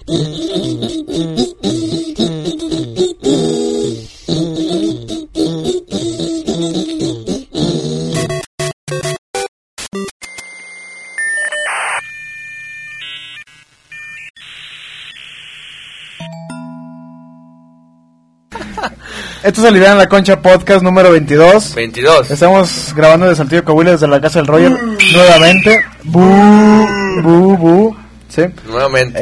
Esto es Aliviana la Concha Podcast número 22. 22. Estamos grabando de Saltillo, Coahuila, desde la casa del Roger. Nuevamente. Sí. Nuevamente.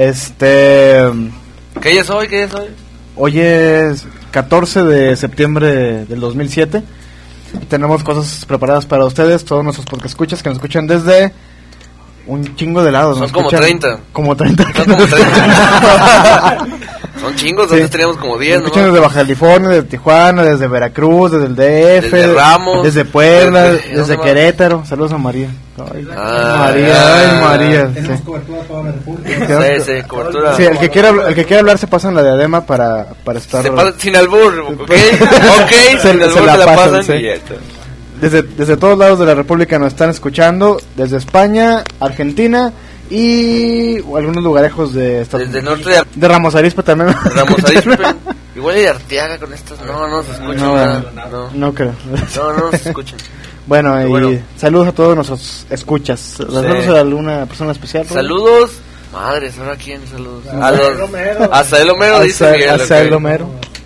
¿Qué día es hoy? Hoy es 14 de septiembre del 2007. Tenemos cosas preparadas para ustedes, todos nuestros podcast escuchas que nos escuchan desde un chingo de lados. Son como 30. Como 30. Son como 30. Son chingos, Sí. Antes teníamos como 10, Nos escuchan desde Baja California, desde Tijuana, desde Veracruz, desde el DF, Desde Ramos, desde Puebla, desde desde Querétaro. Saludos a María. Ay, Ah, María. Tenemos Sí. cobertura toda la República. Sí, cobertura. Sí, el que quiera hablar se pasa en la diadema para estar. Se pasa sin albur, ¿ok? Ok, Se sin albur la se la pasan, pasan sí. y ya está. Desde todos lados de la República nos están escuchando, desde España, Argentina y algunos lugarejos de Desde el norte de Ramos Arizpe también. Ramos Arizpe. Igual hay de Arteaga con estas. No se escucha No, nada. No creo. No se escuchan. Bueno, y Bueno. saludos a todos nuestros escuchas. ¿Saludos a alguna persona especial? ¿no? Saludos. Madres, ¿ahora quién? Saludos. A Sael Homero, dice Miguel. A ok. Sael Homero.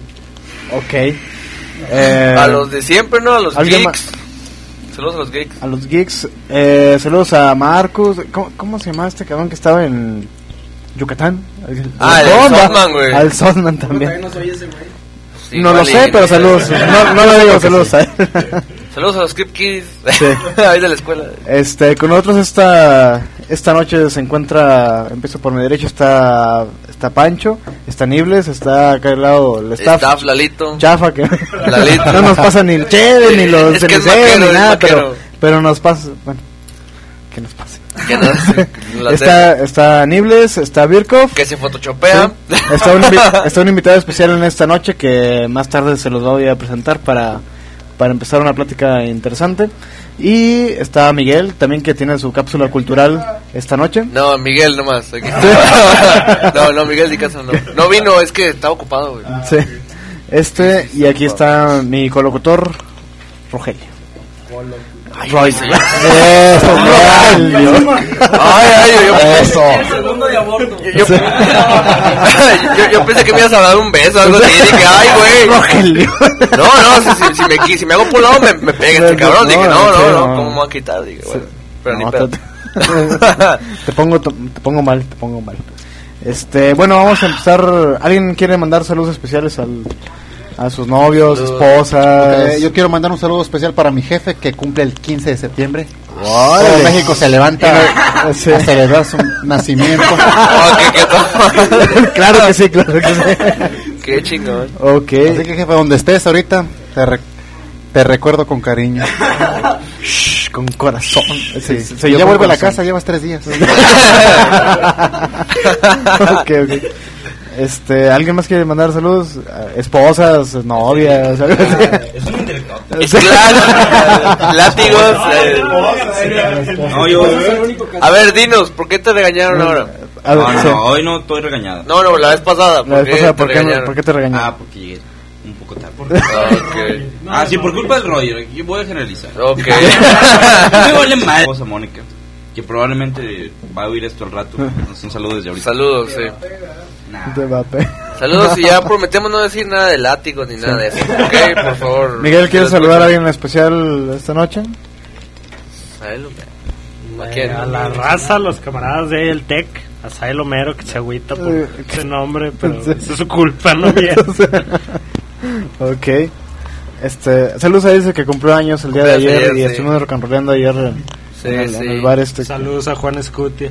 Ok. A los de siempre, ¿no? A los ¿alguien geeks. Saludos a los geeks. A los geeks. Saludos a Marcus. ¿Cómo se llama este cabrón que estaba en Yucatán? El Sotman, güey. Al Sotman también. No soy ese güey. Sí, No lo vale, sé, pero saludos. No lo digo, saludos a él. Saludos a los Script Kids. Sí. Ahí de la escuela. Con nosotros esta noche se encuentra, empiezo por mi derecho, está Pancho, está Nibles, está acá al lado el staff Lalito. chafa que Lalito. no nos pasa ni el cheve, ni los Es que es ceniceros, maquero, ni es nada, maquero. pero nos pasa, bueno, que nos pase. Que no, Está Nibles, está Birkov, que se photoshopea. sí, está un invitado especial en esta noche que más tarde se los voy a presentar para empezar una plática interesante. Y está Miguel, también, que tiene su cápsula cultural esta noche. No, Miguel nomás. Aquí. No, Miguel de casa no. No vino, es que estaba ocupado, güey. Sí. Y aquí está mi colocutor, Rogelio. Roy. Eso, Rogelio. Eso. Segundo de aborto. Yo pensé que me ibas a dar un beso o algo así. Dije, ay, güey. Rogelio. No, si me hago por un lado me pega este cabrón. Dije, no, no. ¿cómo me va a quitar? Dije, bueno, pero No, ni pedo. te pongo mal. Bueno, vamos a empezar. ¿Alguien quiere mandar saludos especiales a sus novios, esposas? Yo quiero mandar un saludo especial para mi jefe que cumple el 15 de septiembre. Órale. Todo México se levanta Sí. a celebrar su nacimiento. Claro que sí. Qué chingón. Ok. Así que, jefe, donde estés ahorita, te recuerdo con cariño. Shh, con corazón. Sí. Ya vuelve a la casa, llevas 3 días. Ok. ¿Alguien más quiere mandar saludos? Esposas, novias, algo así. Es un intelectual. Látigos. No, yo. A ver, dinos, ¿por qué te regañaron ahora? A ver, sí. No, hoy no estoy regañado. No, la vez pasada. La vez pasada, ¿por regañaron? qué te regañaron? Ah, porque llegué un poco tarde. Ok. Sí, por culpa del Roger. Yo voy a generalizar. Ok. Me vale mal. Esposa Mónica, que probablemente va a oír esto al rato. Un saludo desde ahorita. Saludos, sí. Nah. Te va a pe- Saludos, y ya prometemos no decir nada de látigos ni nada de eso. Ok, por favor. Miguel, ¿quieres saludar a alguien en especial esta noche? ¿A quién? A la raza, a los camaradas de El Tec, a Sael Homero, que se agüita por ese nombre, pero Sí. eso es su culpa, no mía. Ok. Saludos a ese que cumplió años el día de Cumpleaños ayer ayer, y sí. estuvimos rocanroleando ayer en el bar Saludos a Juan Escutia.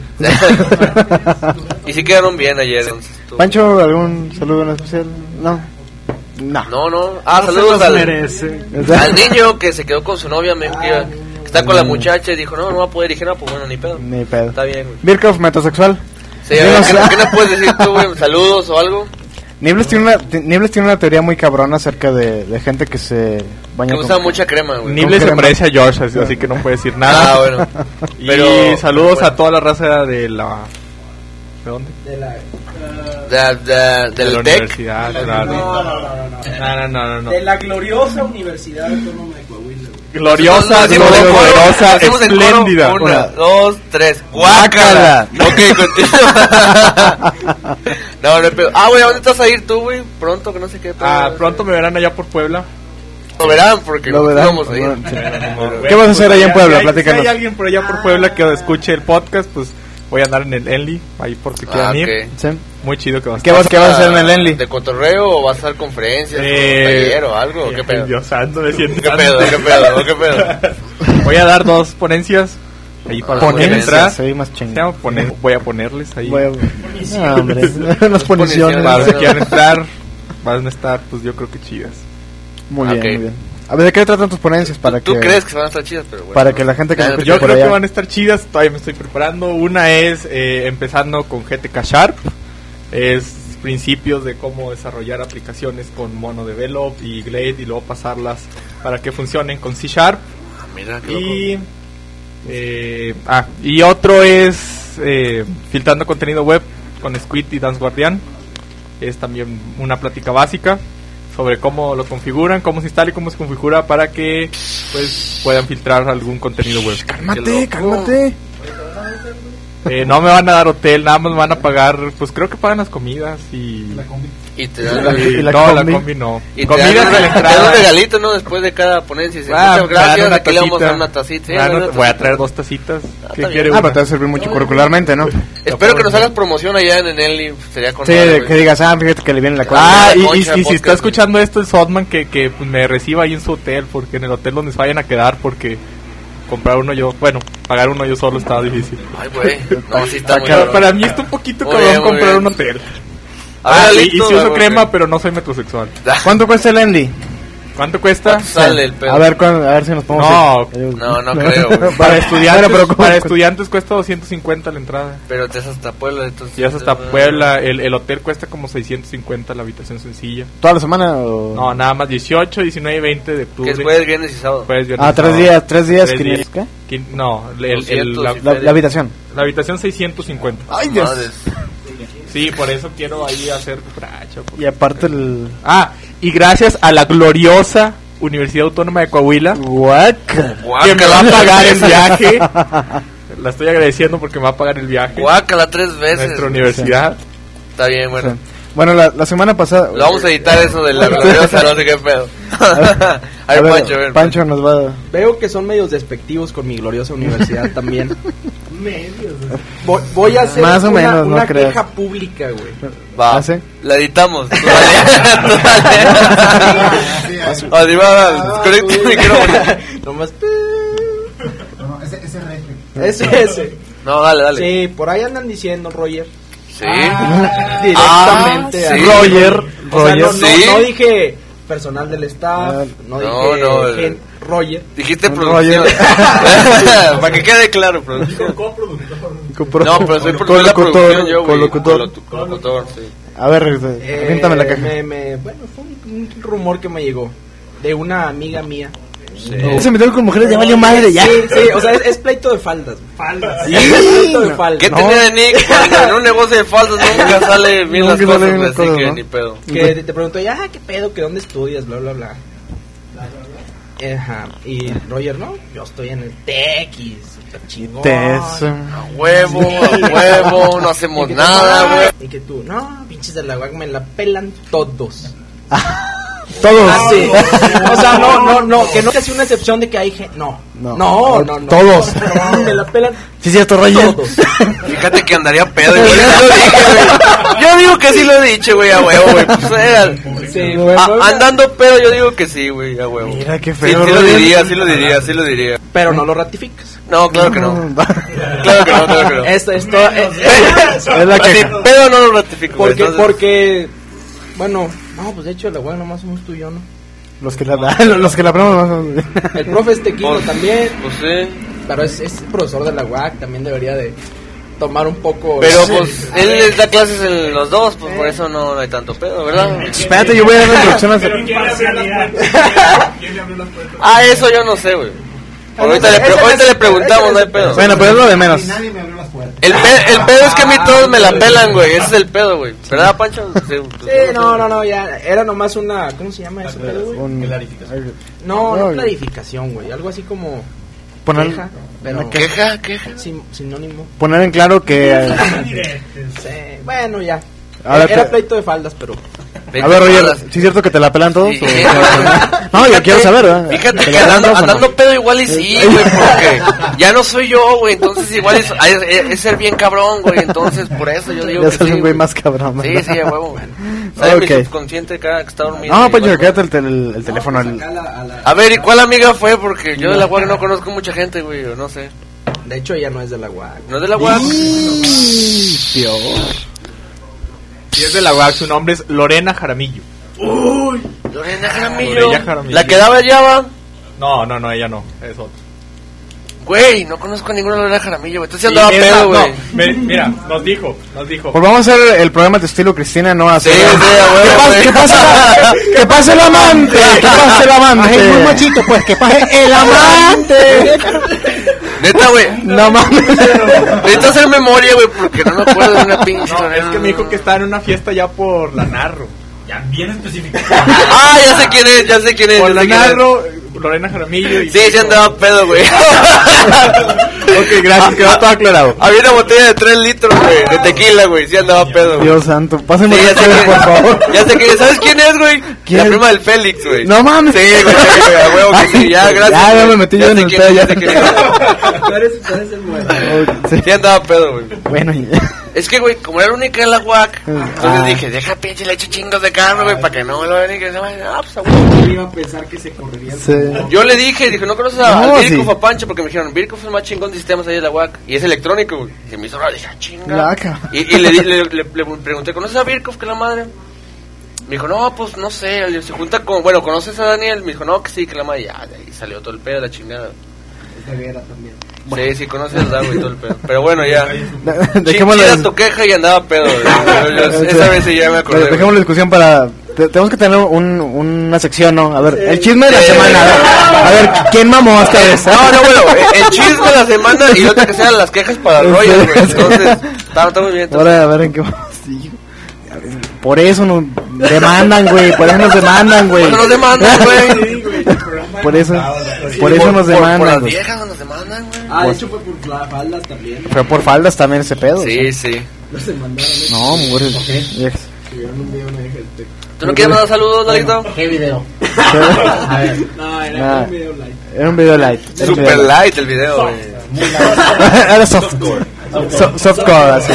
Y sí quedaron bien ayer. Entonces, Pancho, ¿algún saludo en especial? No. No. No se Saludos los merece. al niño que se quedó con su novia. Me dijo que está con la muchacha y dijo, no va a poder. Y dije, no, pues bueno, ni pedo. Ni pedo. Está bien, güey. Birkov, metrosexual. Sí, a ver, ¿qué nos puedes decir tú, güey? ¿Saludos o algo? Nibles tiene una teoría muy cabrona acerca de gente que se baña Que usa mucha crema, güey. Ni- Nible se crema. parece a George, así que no puede decir nada. Ah, bueno. Y Pero, saludos bueno. a toda la raza de la... ¿De dónde? De la del la TEC. universidad, claro. No. De la gloriosa Universidad Autónoma de Coahuila, güey. Gloriosa, Decimos en coro, poderosa, decimos en coro, espléndida. 1, 2, 3. ¡Guácala! Ok, continúa. No, pero... güey, ¿a dónde estás a ir tú, güey? Pronto, que no sé qué. Pronto me verán allá por Puebla. Lo verán, porque Lo verán. vamos a ir. Bueno, sí. ¿Qué vas a hacer allá en Puebla? Si Platícanos. hay alguien por allá por Puebla que escuche el podcast, pues voy a andar en el Enli, ahí por si quieran ir. Ok. Sí. Muy chido que va a ¿Qué estar. vas a hacer en el Enli? ¿De cotorreo o vas a dar conferencias? ¿O taller o algo? ¿Qué pedo? Dios santo, me siento ¿Qué pedo? Voy a dar 2 ponencias ahí para Ponencias, entrar. Sí, más chingón. Voy a ponerles ahí. No, hombre, las poniciones. Para los que quieran entrar, van a estar, pues yo creo que chidas. Muy bien, Ok. muy bien. A ver, ¿de qué tratan tus ponencias? Para ¿Tú que crees que van a estar chidas? Pero bueno. para que la gente que Ya, nos escuche Yo por creo allá... que van a estar chidas, todavía me estoy preparando. Una es empezando con GTK Sharp, es principios de cómo desarrollar aplicaciones con MonoDevelop y Glade y luego pasarlas para que funcionen con C Sharp. Mira, qué loco. Y otro es filtrando contenido web con Squid y Dance Guardian. Es también una plática básica sobre cómo lo configuran, cómo se instala y cómo se configura para que pues puedan filtrar algún contenido web. Cálmate. No me van a dar hotel, nada más me van a pagar, pues creo que pagan las comidas y... Y te dan ¿Y la no, combi? la combi no. y te Comidas dan de la un entrada. regalito, ¿no? Después de cada ponencia. Dice, Ah, muchas gracias, una aquí le vamos a dar tacita. una tacita. Sí, Ah, no, una voy a tacita. traer 2 tacitas. ¿Qué Está quiere bien. Ah, una? pero te va a servir mucho curricularmente, ¿no? Espero que nos hagas promoción allá en Enli. Sería con Sí, madre, güey. que digas, fíjate que le viene la Ah, cosa. Y Concha, si podcast, está escuchando esto el Sotman, que pues, me reciba ahí en su hotel, porque en el hotel donde se vayan a quedar, porque comprar uno yo, bueno, pagar uno yo solo estaba difícil. Ay, güey. No, sí está muy Para, cabrón. para mí está un poquito Muy cabrón bien, muy comprar bien. un hotel. A ver, Y Alito, si uso güey, crema, güey. pero no soy metrosexual. ¿Cuánto cuesta el Enli? ¿Cuánto cuesta? Sale el pedo. A ver si nos podemos ir. No creo, güey. Para estudiantes, Bueno, pero ¿cómo? para estudiantes cuesta 250 la entrada. Pero te vas hasta Puebla, entonces. Y es hasta Puebla, el hotel cuesta como 650 la habitación sencilla. ¿Toda la semana o...? No, nada más 18, 19 y 20 de Que octubre. es jueves, viernes y sábado. Jueves, viernes, Ah, 3 sábado. días, 500, 3 días. ¿qué? No, 200 La habitación. la habitación 650. Ay, Dios. Madres. Sí, por eso quiero ahí hacer cucaracha. Y aparte el... Y gracias a la gloriosa Universidad Autónoma de Coahuila, Guaca. que me va a pagar el viaje. La estoy agradeciendo porque me va a pagar el viaje. Guácala 3 veces. Nuestra universidad. Está bien, bueno. Bueno, la semana pasada... Lo vamos a editar eso de la gloriosa, no sé qué pedo. A ver, Pancho, a ver. Pancho nos va a... Veo que son medios despectivos con mi gloriosa universidad también. Voy a hacer Más o menos, no una creas. queja pública, güey. Va, ¿Ah, sí? la editamos. Tú dale. Así va, desconecta el micrófono. Nomás. Ese. No, dale. Sí, por ahí andan diciendo, Roger. Sí. Directamente. Ah, sí. Roger. O sea, Sí. no dije personal del staff, no dije no. Roger. Dijiste Roger. producción. Para que quede claro, producción. No, pero soy por la producción yo, güey. Colocutor, sí. A ver, aviéntame la caja. Bueno, fue un rumor que me llegó de una amiga mía. Se metió con mujeres, ya valió madre, ya. Sí, o sea, es pleito de faldas. Faldas. Sí, es pleito de faldas. ¿Qué tenía de Nick? Cuando en un negocio de falsos nunca sale bien las Nunca cosas, sale bien las así cosas, que ¿no? ni pedo. Que te preguntó, qué pedo, que dónde estudias, bla, bla, bla. Ajá. Y Roger, no, yo estoy en el TEC y super chingón. A huevo, no hacemos nada, güey. Y que tú, no, pinches de la UAC me la pelan todos. Todos. Ah, sí. O sea, no, que no te hace una excepción de que hay gente. No. Todos. Me la pelan Sí, cierto, Roger. todos. Fíjate que andaría pedo, güey. Ya lo dije, güey. Yo digo que sí lo he dicho, güey, a huevo, güey. Pues era. Sí, Andando pedo, yo digo que sí, güey, a huevo. Mira qué Sí, feo, sí lo Roger. diría, sí lo diría. pero no lo ratificas. No, claro que no. Claro que no. Esto es la Así, que... pedo no lo ratifico, güey. porque, bueno, no, pues de hecho la UAC nomás somos tú y yo, ¿no? Los que la aprobamos. El profe es tequino Pues, también, Pues sí. pero es profesor de la UAC, también debería de tomar un poco. Pero pues él les da clases en los dos, pues por eso no hay tanto pedo, ¿verdad? Espérate, yo voy a dar una introducción a... Eso yo no sé, güey. Ahorita le preguntamos, no hay pedo. Bueno, pero es lo de menos. El pedo es que a mí todos me la pelan, güey. Ese es el pedo, güey. ¿Verdad, Pancho? Sí, no, ya. Era nomás una. ¿Cómo se llama ese pedo, güey? No clarificación, güey. Algo así como. Poner, queja. Pero ¿Queja? sinónimo. poner en claro que... Sí, bueno, ya. Ahora Era te- pleito de faldas, pero. A ver, Roger, ¿sí es cierto que te la pelan todos? Sí. o- No, yo quiero saber, ¿verdad? Fíjate ¿Te que la pelan todos o no? andando pedo igual y sí, güey, porque ya no soy yo, güey, entonces igual es ser bien cabrón, güey, entonces por eso yo digo Ya que sos sí, un güey más cabrón, Sí, ¿verdad? sí, a huevo, güey. ¿Sabes Ok. mi subconsciente cada que está dormido? No, y Pancho, igual, quédate el teléfono. A ver, ¿y cuál amiga fue? Porque yo de la UAC no conozco mucha gente, güey, o no sé. De hecho, ella no es de la UAC. ¿No es de la UAC? Dios. Y es de la UAC, su nombre es Lorena Jaramillo. Lorena Jaramillo. Lorena Jaramillo. ¿La que daba Java? No, ella no, es otra. Güey, no conozco a ninguna Lorena Jaramillo, güey. Entonces Y andaba esa- pedo, güey. Mira, nos dijo. Pues vamos a hacer el programa de estilo Cristina, no Sí, hacer... sí, a huevo, güey. ¿Qué pasa? ¿Qué pasa el amante? ¿Qué pasa el amante? Ay, muy machito, pues, que pase el amante. Neta, güey. No mames. Necesito hacer memoria, güey, porque no me acuerdo de una pinche No, Lorena. es que me dijo que estaba en una fiesta ya por la Narro. Ya bien específico. Ah, ya sé quién es, ya sé quién es. Por ya la sé quién es. Narro, Lorena Jaramillo. Y Sí, sí andaba pedo, güey. Ok, gracias, quedó todo aclarado. Había una botella de 3 litros, güey, de tequila, güey. Sí andaba pedo, güey. Dios santo, pásenme Sí, ya sé ustedes, quién por favor. es. Ya sé quién es. ¿Sabes quién es, güey? ¿Quién? La prima del Félix, güey. No mames. Sí, güey, a huevo que sí. Ya, gracias. Ya güey. me metí yo Ya en sé el quién pedo, es, ya. sé quién es. Tú eres el muerto. Sí. Sí andaba pedo, güey. Bueno, Es que, güey, como era la única en la UAC, entonces dije, deja pinche, le echo chingos de carne, güey, para que no me lo vean y que no vayan. Ah, pues, a huevo. Iba a pensar que se correría. sí. Yo le dije, ¿no conoces No, a Birkhoff sí. a Pancho? Porque me dijeron, Birkhoff es el más chingón de sistemas ahí de la UAC. Y es electrónico, güey. Y me hizo raro, dije, chinga. Laca. Y le pregunté, ¿conoces a Birkhoff, que la madre? Me dijo, no, pues no sé, se junta con, bueno, ¿conoces a Daniel? Me dijo, no, que sí, que la madre. Ya, de ahí salió todo el pedo, la chingada. Sí, conoces a güey, todo el pedo. Pero bueno, ya. Dejémoslo. Chida tu queja y andaba pedo, güey. Esa vez sí ya me acordé. Dejemos la discusión para... Tenemos que tener una sección, ¿no? A ver, el chisme de la Sí. semana. A ver, ¿quién mamó esta vez? No, bueno, el chisme de la semana y otra que sean las quejas para el rollo, güey. Entonces, está muy bien. Ahora, a ver, ¿en qué vamos? Sí. Por eso nos demandan, güey. Por eso nos demandan, güey. Pues nos demandan, güey. Por eso nos Por demandan, las güey. viejas nos demandan, güey. Ah, de hecho fue por las faldas también. Fue por faldas también ese pedo. Sí, sí. Los demandaron. No, muere. Subieron un video, me dije el texto. ¿Tú no quieres mandar saludos, Lalito? ¿Qué video? No, era Nah. un video live. Era un video light. Era un Super video light el video, güey. Era softcore. Softcore, así.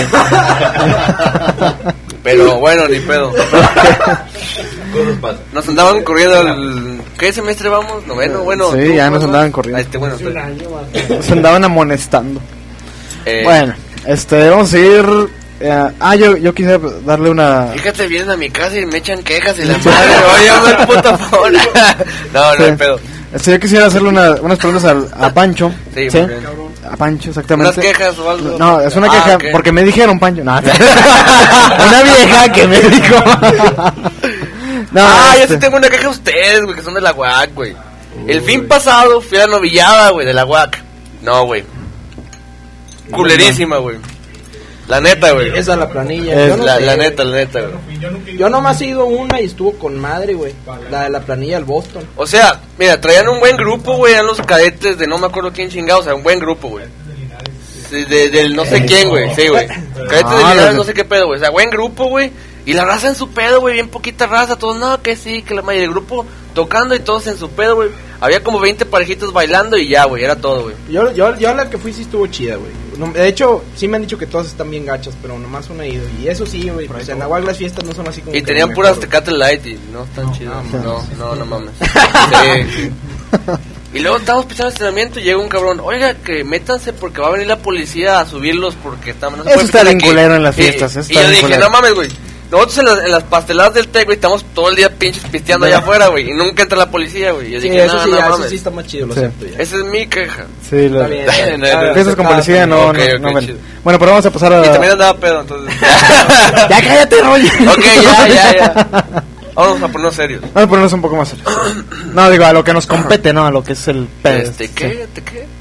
Pero bueno, ni pedo. Cosas pasan. Nos andaban corriendo al... ¿Qué semestre vamos? ¿Noveno? Bueno. Sí, ¿tú ya cuál nos vas? andaban corriendo. Bueno, Se andaban amonestando. eh, Bueno, vamos a ir. Yo quise darle una. Fíjate, vienen a mi casa y me echan quejas y la madre, oye, a ver, puta favor. No, no hay pedo. Yo quisiera hacerle unas preguntas a Pancho. Sí, muy bien. A Pancho, exactamente. ¿Unas quejas o algo? No, es una queja ok. porque me dijeron Pancho. No, una vieja que me dijo. No, Yo sí tengo una queja a ustedes, güey, que son de la UAC, güey. El fin pasado fui a la novillada, güey, de la UAC. No, güey. Culerísima, güey. La neta, güey. Esa es la planilla. Es Yo no La sé, neta, güey. Yo nomás he ido una y estuvo con madre, güey. La de la planilla del Boston. O sea, mira, traían un buen grupo, güey, eran los cadetes de no me acuerdo quién chingados, o sea, un buen grupo, güey. Del no sé quién, güey, sí, güey. Cadetes de Linares, no sé qué pedo, güey. O sea, buen grupo, güey. Y la raza en su pedo, güey, bien poquita raza, todos, no, que sí, que la mayoría del grupo tocando y todos en su pedo, güey. Había como 20 parejitos bailando y ya, güey, era todo, güey. Yo la que fui sí estuvo chida, güey. De hecho, sí me han dicho que todas están bien gachas, pero nomás una he ido. Y eso sí, güey, pues en la UAC las fiestas no son así como Y que tenían lo puras mejor, Tecate Light y no están chidos. No mames. Sí. Y luego estábamos pisando estacionamiento y llega un cabrón, oiga, que métanse porque va a venir la policía a subirlos porque no se Eso puede está pisar bien aquí. culero en las Sí. fiestas, eso Y está yo bien dije, culero. no mames, güey. Nosotros en las pasteladas del TEC, güey, estamos todo el día pinches pisteando allá afuera, güey. Y nunca entra la policía, güey. Yo Sí, dije, eso no, sí, no eso mames. sí está más chido, lo Sí. acepto ya. Esa es mi queja. Sí, Está bien. fiestas con policía no, Ok, no, ok, no ven. chido. Bueno, pero vamos a pasar a. Y también andaba pedo, entonces. Ya cállate, Roger. Ok, ya. Vamos a ponernos serios. Vamos a ponernos un poco más serios. No, digo, a lo que nos compete, ¿no? A lo que es el pedo. ¿Qué?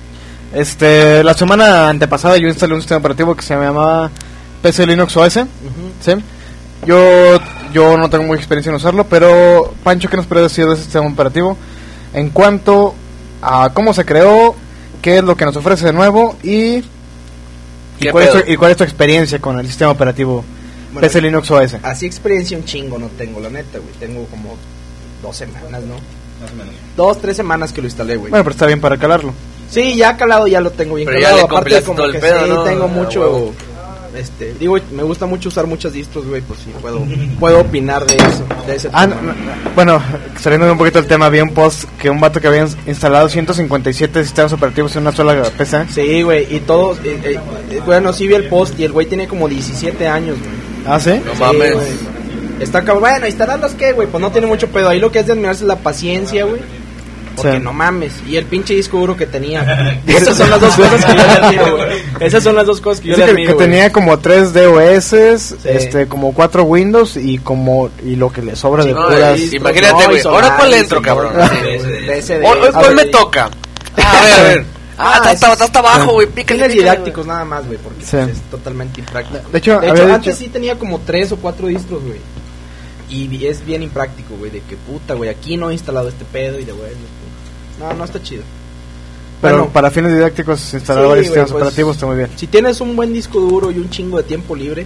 La semana antepasada yo instalé un sistema operativo que se llamaba PC Linux OS. ¿Sí? Yo no tengo mucha experiencia en usarlo, pero Pancho, ¿qué nos puede decir de ese sistema operativo? En cuanto a cómo se creó, qué es lo que nos ofrece de nuevo y cuál es tu experiencia con el sistema operativo PC Linux OS. Así experiencia un chingo no tengo, la neta, güey. Tengo como 2 semanas, ¿no? Más o menos. 2-3 semanas que lo instalé, güey. Bueno, pero está bien para calarlo. Sí, ya calado, ya lo tengo bien pero calado. Ya aparte de como todo el que pedo, sí, ¿no? tengo mucho... digo, me gusta mucho usar muchas distros, güey, pues sí, puedo opinar de eso, de ese tema. Bueno, saliendo un poquito del tema, vi un post que un vato que había instalado 157 sistemas operativos en una sola PC. Sí, güey, y todos, bueno, sí vi el post y el güey tiene como 17 años, güey. ¿Ah, sí? No mames. Güey. Está cabrón, bueno, instalarlos qué, güey, pues no tiene mucho pedo. Ahí lo que es de admirarse es la paciencia, güey. Porque Sí. no mames, y el pinche disco duro que tenía. Esas son las dos cosas que yo le admiro, güey. Esas son las dos cosas que yo Dice le que admiro, güey. tenía como 3 DOS, Sí. como 4 Windows y lo que le sobra de No, puras... imagínate, güey. ¿Ahora cuál entro, cabrón? Hoy cuál me toca. A ver. Está hasta abajo, güey. Pícale. Fines didácticos nada más, güey, porque Sí. pues, es totalmente impráctico. De hecho, Antes sí tenía como 3 o 4 distros, güey. Y es bien impráctico, güey, de que puta, güey, aquí no he instalado este pedo y de güey. No está chido. Pero Bueno, para fines didácticos instalar sí, varios güey, sistemas pues, operativos está muy bien. si tienes un buen disco duro y un chingo de tiempo libre,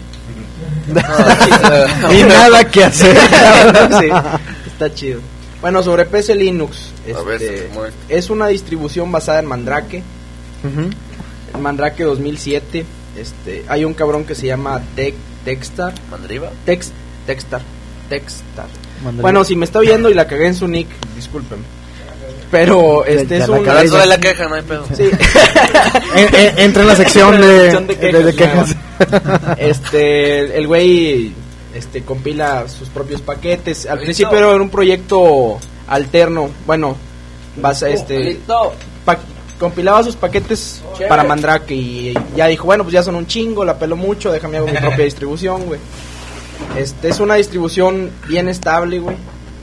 Y nada que hacer. sí, está chido. Bueno, sobre PC Linux, A ver, se me muere. es una distribución basada en Mandrake, Ujú. en Mandrake 2007. Hay un cabrón que se llama Techstar. ¿Mandriva? Techstar. Mándale. Bueno, si me está oyendo y la cagué en su nick, disculpen. Pero Ya es la un... cagué. Eso de la queja, no hay pedo. Sí. Entra en la sección de quejas. El güey compila sus propios paquetes. Al principio era un proyecto alterno. Bueno, compilaba sus paquetes para Mandrake y ya dijo, bueno, pues ya son un chingo, la pelo mucho, déjame hago mi propia distribución, güey. Es una distribución bien estable, güey.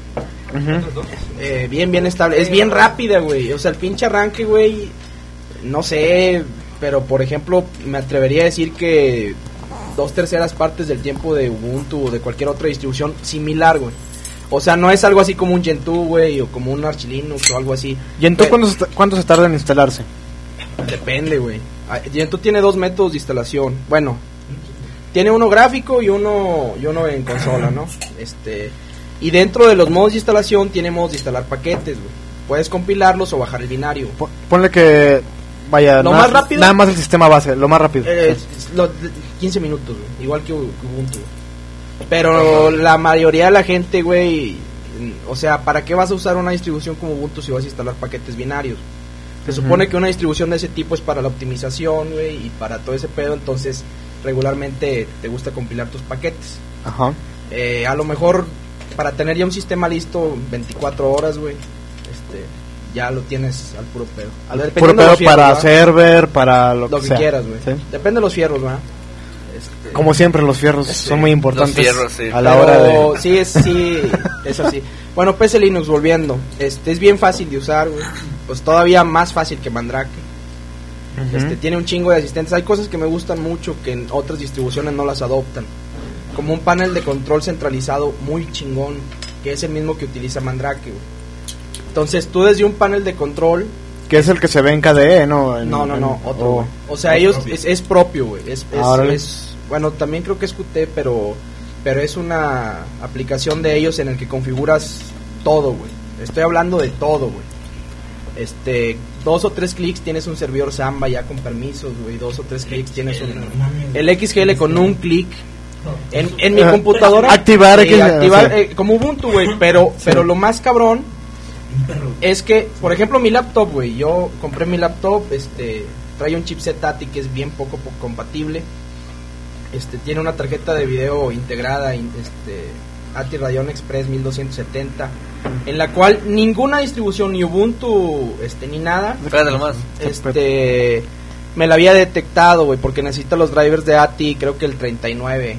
Bien estable. Es bien rápida, güey. O sea, el pinche arranque, güey, no sé, pero por ejemplo, me atrevería a decir que 2/3 partes del tiempo de Ubuntu o de cualquier otra distribución similar, güey. O sea, no es algo así como un Gentoo, güey, o como un Arch Linux o algo así. ¿Y en cuánto se tarda en instalarse? Depende, güey. Gentoo tiene 2 métodos de instalación. Bueno, tiene uno gráfico y uno en consola, ¿no? Y dentro de los modos de instalación tiene modos de instalar paquetes, güey. Puedes compilarlos o bajar el binario. Ponle que vaya, Lo más rápido. nada más el sistema base, lo más rápido. 15 minutos, güey. Igual que Ubuntu. Pero la mayoría de la gente, güey, o sea, ¿para qué vas a usar una distribución como Ubuntu si vas a instalar paquetes binarios? Se supone que una distribución de ese tipo es para la optimización, güey, y para todo ese pedo, entonces regularmente te gusta compilar tus paquetes. Ajá. A lo mejor para tener ya un sistema listo 24 horas, güey, ya lo tienes al puro pedo. Puro pedo para server, para lo que sea. quieras, güey. ¿Sí? Depende de los fierros, ¿verdad? Como siempre, los fierros son muy importantes Los fierros, sí. a la hora de... Sí, es así. Bueno, PC Linux, volviendo. Es bien fácil de usar, güey. Pues todavía más fácil que Mandrake. Tiene un chingo de asistentes. Hay cosas que me gustan mucho que en otras distribuciones no las adoptan. Como un panel de control centralizado muy chingón, que es el mismo que utiliza Mandrake, güey. Entonces tú desde un panel de control... Que es el que se ve en KDE, ¿no? No, otro, güey. O sea, ellos es propio, güey. Bueno, también creo que es Qt, pero es una aplicación de ellos en el que configuras todo, güey. Estoy hablando de todo, güey. 2 o 3 clics tienes un servidor Samba ya con permisos, güey. 2 o 3 clics tienes el XGL con un clic. En mi computadora activar como Ubuntu, güey, pero lo más cabrón es que, por ejemplo, mi laptop, güey, yo compré mi laptop, trae un chipset ATI que es bien poco compatible. Tiene una tarjeta de video integrada, ATI Radeon Express 1270, en la cual ninguna distribución, ni Ubuntu, ni nada, Espérate nomás. me la había detectado, güey, porque necesita los drivers de ATI, creo que el 39,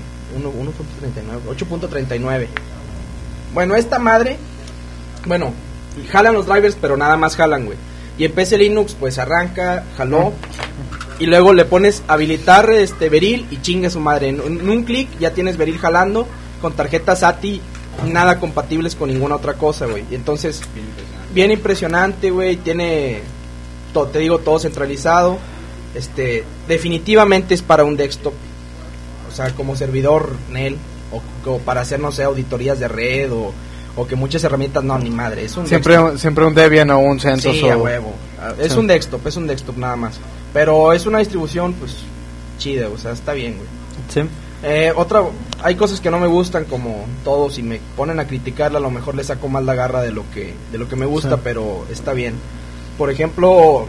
8.39. Bueno, esta madre, jalan los drivers, pero nada más jalan, güey. Y en PC Linux pues arranca, jaló, y luego le pones habilitar Beril y chinga su madre. En un clic ya tienes Beril jalando con tarjetas ATI nada compatibles con ninguna otra cosa, güey. Y entonces, bien impresionante, güey. Tiene, te digo, todo centralizado. Definitivamente es para un desktop. O sea, como servidor NEL. O para hacer, no sé, auditorías de red. O que muchas herramientas, no, ni madre. Es un siempre un Debian o un CentOS. Sí, a huevo. Es un desktop nada más. Pero es una distribución, pues, chida, o sea, está bien, güey. Sí. Hay cosas que no me gustan, como todos, y me ponen a criticarla, a lo mejor le saco más la garra de lo que me gusta, sí. Pero está bien. Por ejemplo,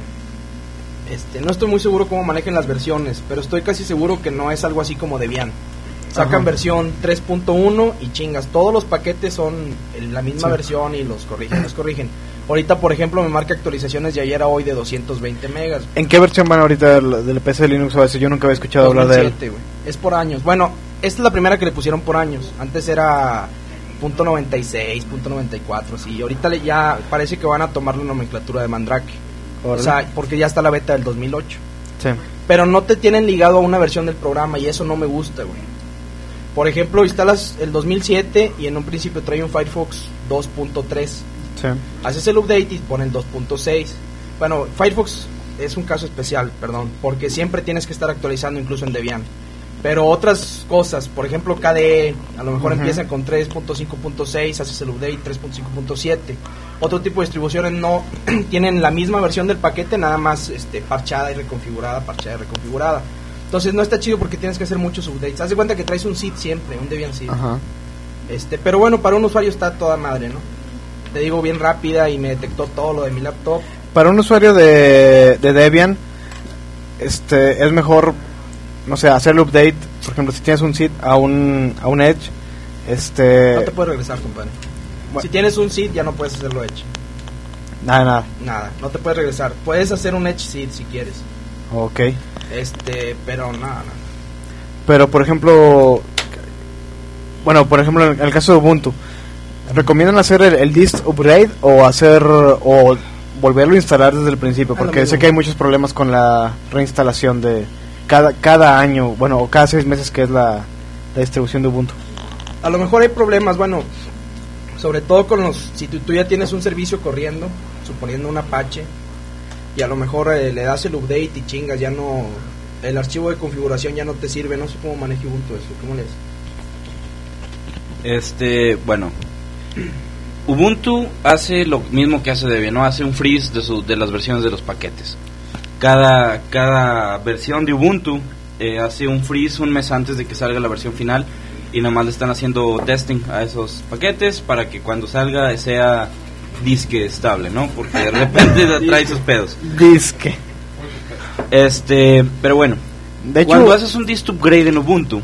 no estoy muy seguro cómo manejan las versiones, pero estoy casi seguro que no es algo así como Debian. Sacan versión 3.1 y chingas, todos los paquetes son la misma versión y los corrigen. Ahorita, por ejemplo, me marca actualizaciones de ayer a hoy de 220 megas. ¿En qué versión van ahorita del PC Linux OS? Yo nunca había escuchado 2007, hablar de él. Wey. Es por años. Bueno, esta es la primera que le pusieron por años. Antes era .96, .94, sí. Y ahorita ya parece que van a tomar la nomenclatura de Mandrake. O sea, porque ya está la beta del 2008. Sí. Pero no te tienen ligado a una versión del programa y eso no me gusta, güey. Por ejemplo, instalas el 2007 y en un principio trae un Firefox 2.3. Sí. Haces el update y ponen 2.6. Bueno, Firefox es un caso especial, perdón, porque siempre tienes que estar actualizando incluso en Debian. Pero otras cosas, por ejemplo KDE, a lo mejor empiezan con 3.5.6, haces el update 3.5.7. Otro tipo de distribuciones no tienen la misma versión del paquete, nada más parchada y reconfigurada. Entonces no está chido porque tienes que hacer muchos updates. Haz de cuenta que traes un seed siempre, un Debian seed. Ajá. Pero bueno, para un usuario está toda madre, ¿no? Te digo, bien rápida y me detectó todo lo de mi laptop. Para un usuario de Debian, es mejor, no sé, hacer el update. Por ejemplo, si tienes un seed a un Edge, no te puedes regresar, compadre. Bueno. Si tienes un seed ya no puedes hacerlo Edge. Nada, no te puedes regresar. Puedes hacer un Edge seed si quieres. Ok. Pero nada. Pero por ejemplo, en el caso de Ubuntu, ¿recomiendan hacer el dist upgrade o volverlo a instalar desde el principio? Porque sé que hay muchos problemas con la reinstalación de cada año, o cada 6 meses, que es la distribución de Ubuntu. A lo mejor hay problemas, sobre todo si tú ya tienes un servicio corriendo, suponiendo un Apache, y a lo mejor le das el update y chingas, ya no, el archivo de configuración ya no te sirve. No sé cómo maneja Ubuntu eso, ¿cómo lees? Ubuntu hace lo mismo que hace Debian, ¿no? Hace un freeze de las versiones de los paquetes. Cada versión de Ubuntu hace un freeze un mes antes de que salga la versión final, y nada más le están haciendo testing a esos paquetes para que cuando salga sea disque estable, ¿no? Porque de repente trae sus pedos. Disque. Pero bueno, de hecho, cuando haces un dist upgrade en Ubuntu,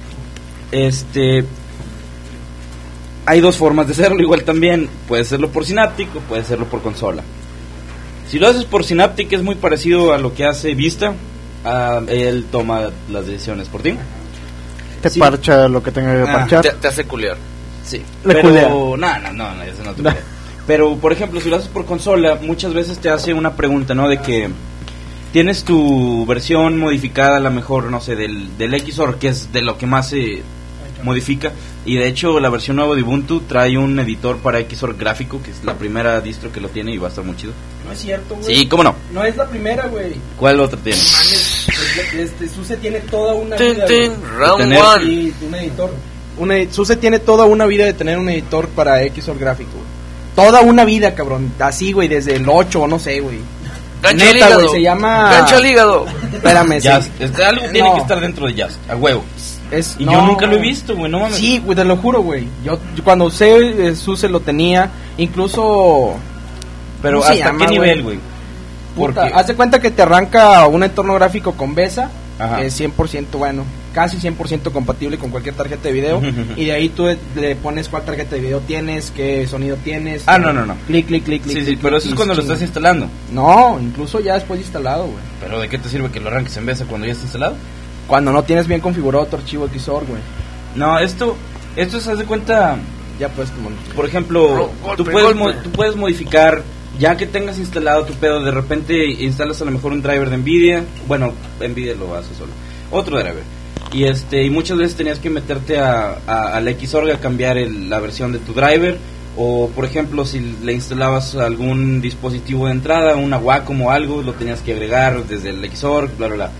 hay dos formas de hacerlo. Igual también puedes hacerlo por Synaptic o puedes hacerlo por consola. Si lo haces por Synaptic es muy parecido a lo que hace Vista. Él toma las decisiones por ti. Te parcha lo que tenga que parchar. Te hace culiar. Sí. Pero no, eso no te culea. Pero, por ejemplo, si lo haces por consola, muchas veces te hace una pregunta, ¿no? De que tienes tu versión modificada, a lo mejor, no sé, del Xorg, que es de lo que más se modifica. Y de hecho, la versión nueva de Ubuntu trae un editor para Xorg gráfico, que es la primera distro que lo tiene y va a estar muy chido. No es cierto, güey. Sí, ¿cómo no? No es la primera, güey. ¿Cuál otra tiene? SUSE tiene toda una vida. Round one. Y un editor. SUSE tiene toda una vida de tener un editor para Xorg gráfico, güey. Toda una vida, cabrón. Así, güey, desde el 8 o no sé, güey. Gancho al hígado. Se llama... Gancho al hígado. Espérame, Just. Algo tiene que estar dentro de Just, a huevo. Yo nunca lo he visto, güey, no mames. Sí, güey, te lo juro, güey. Yo cuando usé SUSE lo tenía, incluso... Pero ¿hasta qué nivel, güey? Porque haz de cuenta que te arranca un entorno gráfico con VESA, que es 100%, casi 100% compatible con cualquier tarjeta de video. Y de ahí tú le pones cuál tarjeta de video tienes, qué sonido tienes. No. Clic. Sí, pero eso es cuando lo estás instalando. No, incluso ya después de instalado, güey. ¿Pero de qué te sirve que lo arranques en VESA cuando ya está instalado? Cuando no tienes bien configurado tu archivo Xorg, güey. No, esto se hace cuenta. Ya pues, por ejemplo, tú puedes modificar ya que tengas instalado tu pedo, de repente instalas a lo mejor un driver de Nvidia. Bueno, Nvidia lo hace solo. Otro driver. Y muchas veces tenías que meterte al Xorg a cambiar la versión de tu driver. O por ejemplo, si le instalabas algún dispositivo de entrada, una Wacom o algo, lo tenías que agregar desde el Xorg, bla bla bla.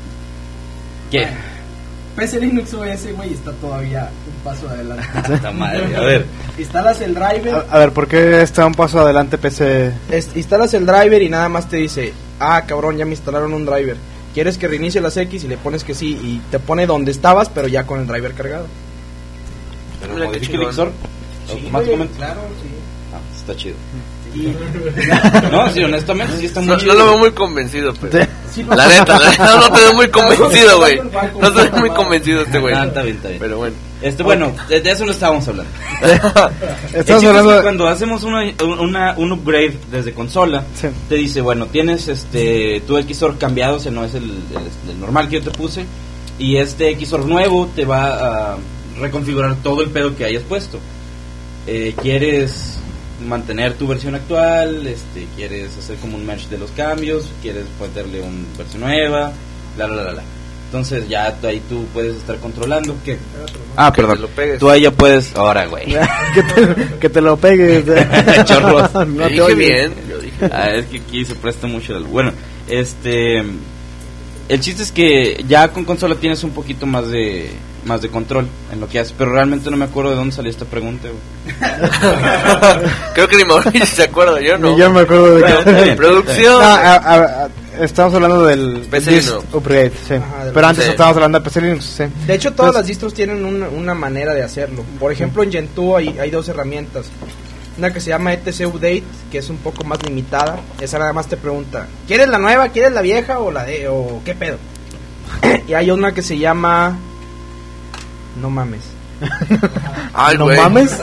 ¿Qué? PC Linux OS, güey, está todavía un paso adelante. Puta madre, a ver. Instalas el driver. A ver, ¿por qué está un paso adelante PC? Instalas el driver y nada más te dice, cabrón, ya me instalaron un driver. ¿Quieres que reinicie las X? Y le pones que sí, y te pone donde estabas, pero ya con el driver cargado. ¿Pero modifica el Xorg? Sí, automáticamente. Claro, sí. Está chido. No, sí, honestamente sí está muy chido. No lo veo muy convencido, pero la neta, no te veo muy convencido, güey. No te veo muy convencido este güey. Está bien. Pero bueno. Bueno, de eso no estábamos hablando. Estamos hablando cuando hacemos un upgrade desde consola, sí. Te dice, bueno, tienes tu Xorg cambiado, o sea, no es el normal que yo te puse, y este Xorg nuevo te va a reconfigurar todo el pedo que hayas puesto. ¿Quieres mantener tu versión actual? ¿Quieres hacer como un merge de los cambios? ¿Quieres ponerle una versión nueva? Bla. Entonces ya ahí tú puedes estar controlando que... perdón, tú ahí ya puedes... Ahora, güey. que te lo pegues. Chorros. No te dije bien. Es que aquí se presta mucho... Bueno, el chiste es que ya con consola tienes un poquito más de control en lo que haces, pero realmente no me acuerdo de dónde salió esta pregunta, güey. Creo que ni Mauricio se acuerda, yo no. Ni yo me acuerdo de producción. Estamos hablando del PC Linux upgrade, sí. Ajá, pero antes estábamos hablando de PC Linux, sí. De hecho, todas las distros tienen una manera de hacerlo. Por ejemplo, en Gentoo hay dos herramientas. Una que se llama etc Update, que es un poco más limitada. Esa nada más te pregunta, ¿quieres la nueva, quieres la vieja o o qué pedo? Y hay una que se llama... No mames. ¿No mames?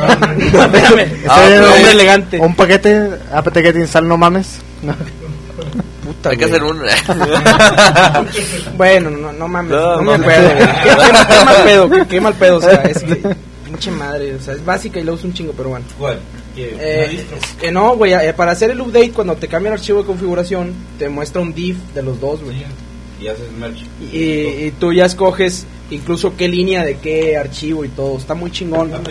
Hombre elegante. Un paquete apt-get install no mames. Puta, hay que hacer uno. Bueno, no mames. No me acuerdo. Qué mal pedo. Qué mal pedo. O sea, es que... Pinche madre. O sea, es básica y lo uso un chingo, pero bueno. ¿Cuál? No, güey. Para hacer el update, cuando te cambia el archivo de configuración, te muestra un div de los dos, güey. Y haces merge. Y tú ya escoges incluso qué línea de qué archivo y todo. Está muy chingón. Ok.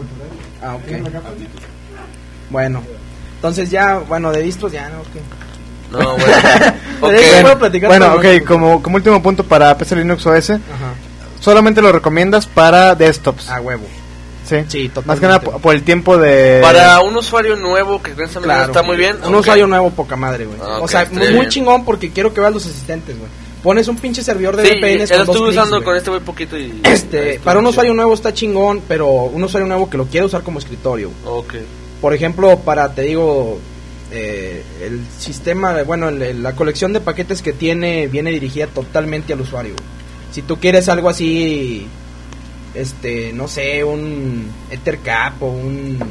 Bueno, entonces ya, de distros ya, ¿no? No, bueno, como último punto para PC Linux OS, solamente lo recomiendas para desktops. Huevo. Sí, totalmente. Más que nada por el tiempo de... Para un usuario nuevo que piensa está muy bien. Un usuario nuevo, poca madre, güey. O sea, muy chingón porque quiero que veas los asistentes, güey. Pones un pinche servidor de VPNs. Sí, lo estuve usando con este güey poquito y... para un usuario nuevo está chingón, pero un usuario nuevo que lo quiere usar como escritorio. Ok. Por ejemplo, el sistema, la colección de paquetes que tiene viene dirigida totalmente al usuario. Si tú quieres algo así, no sé, un Ethercap o un...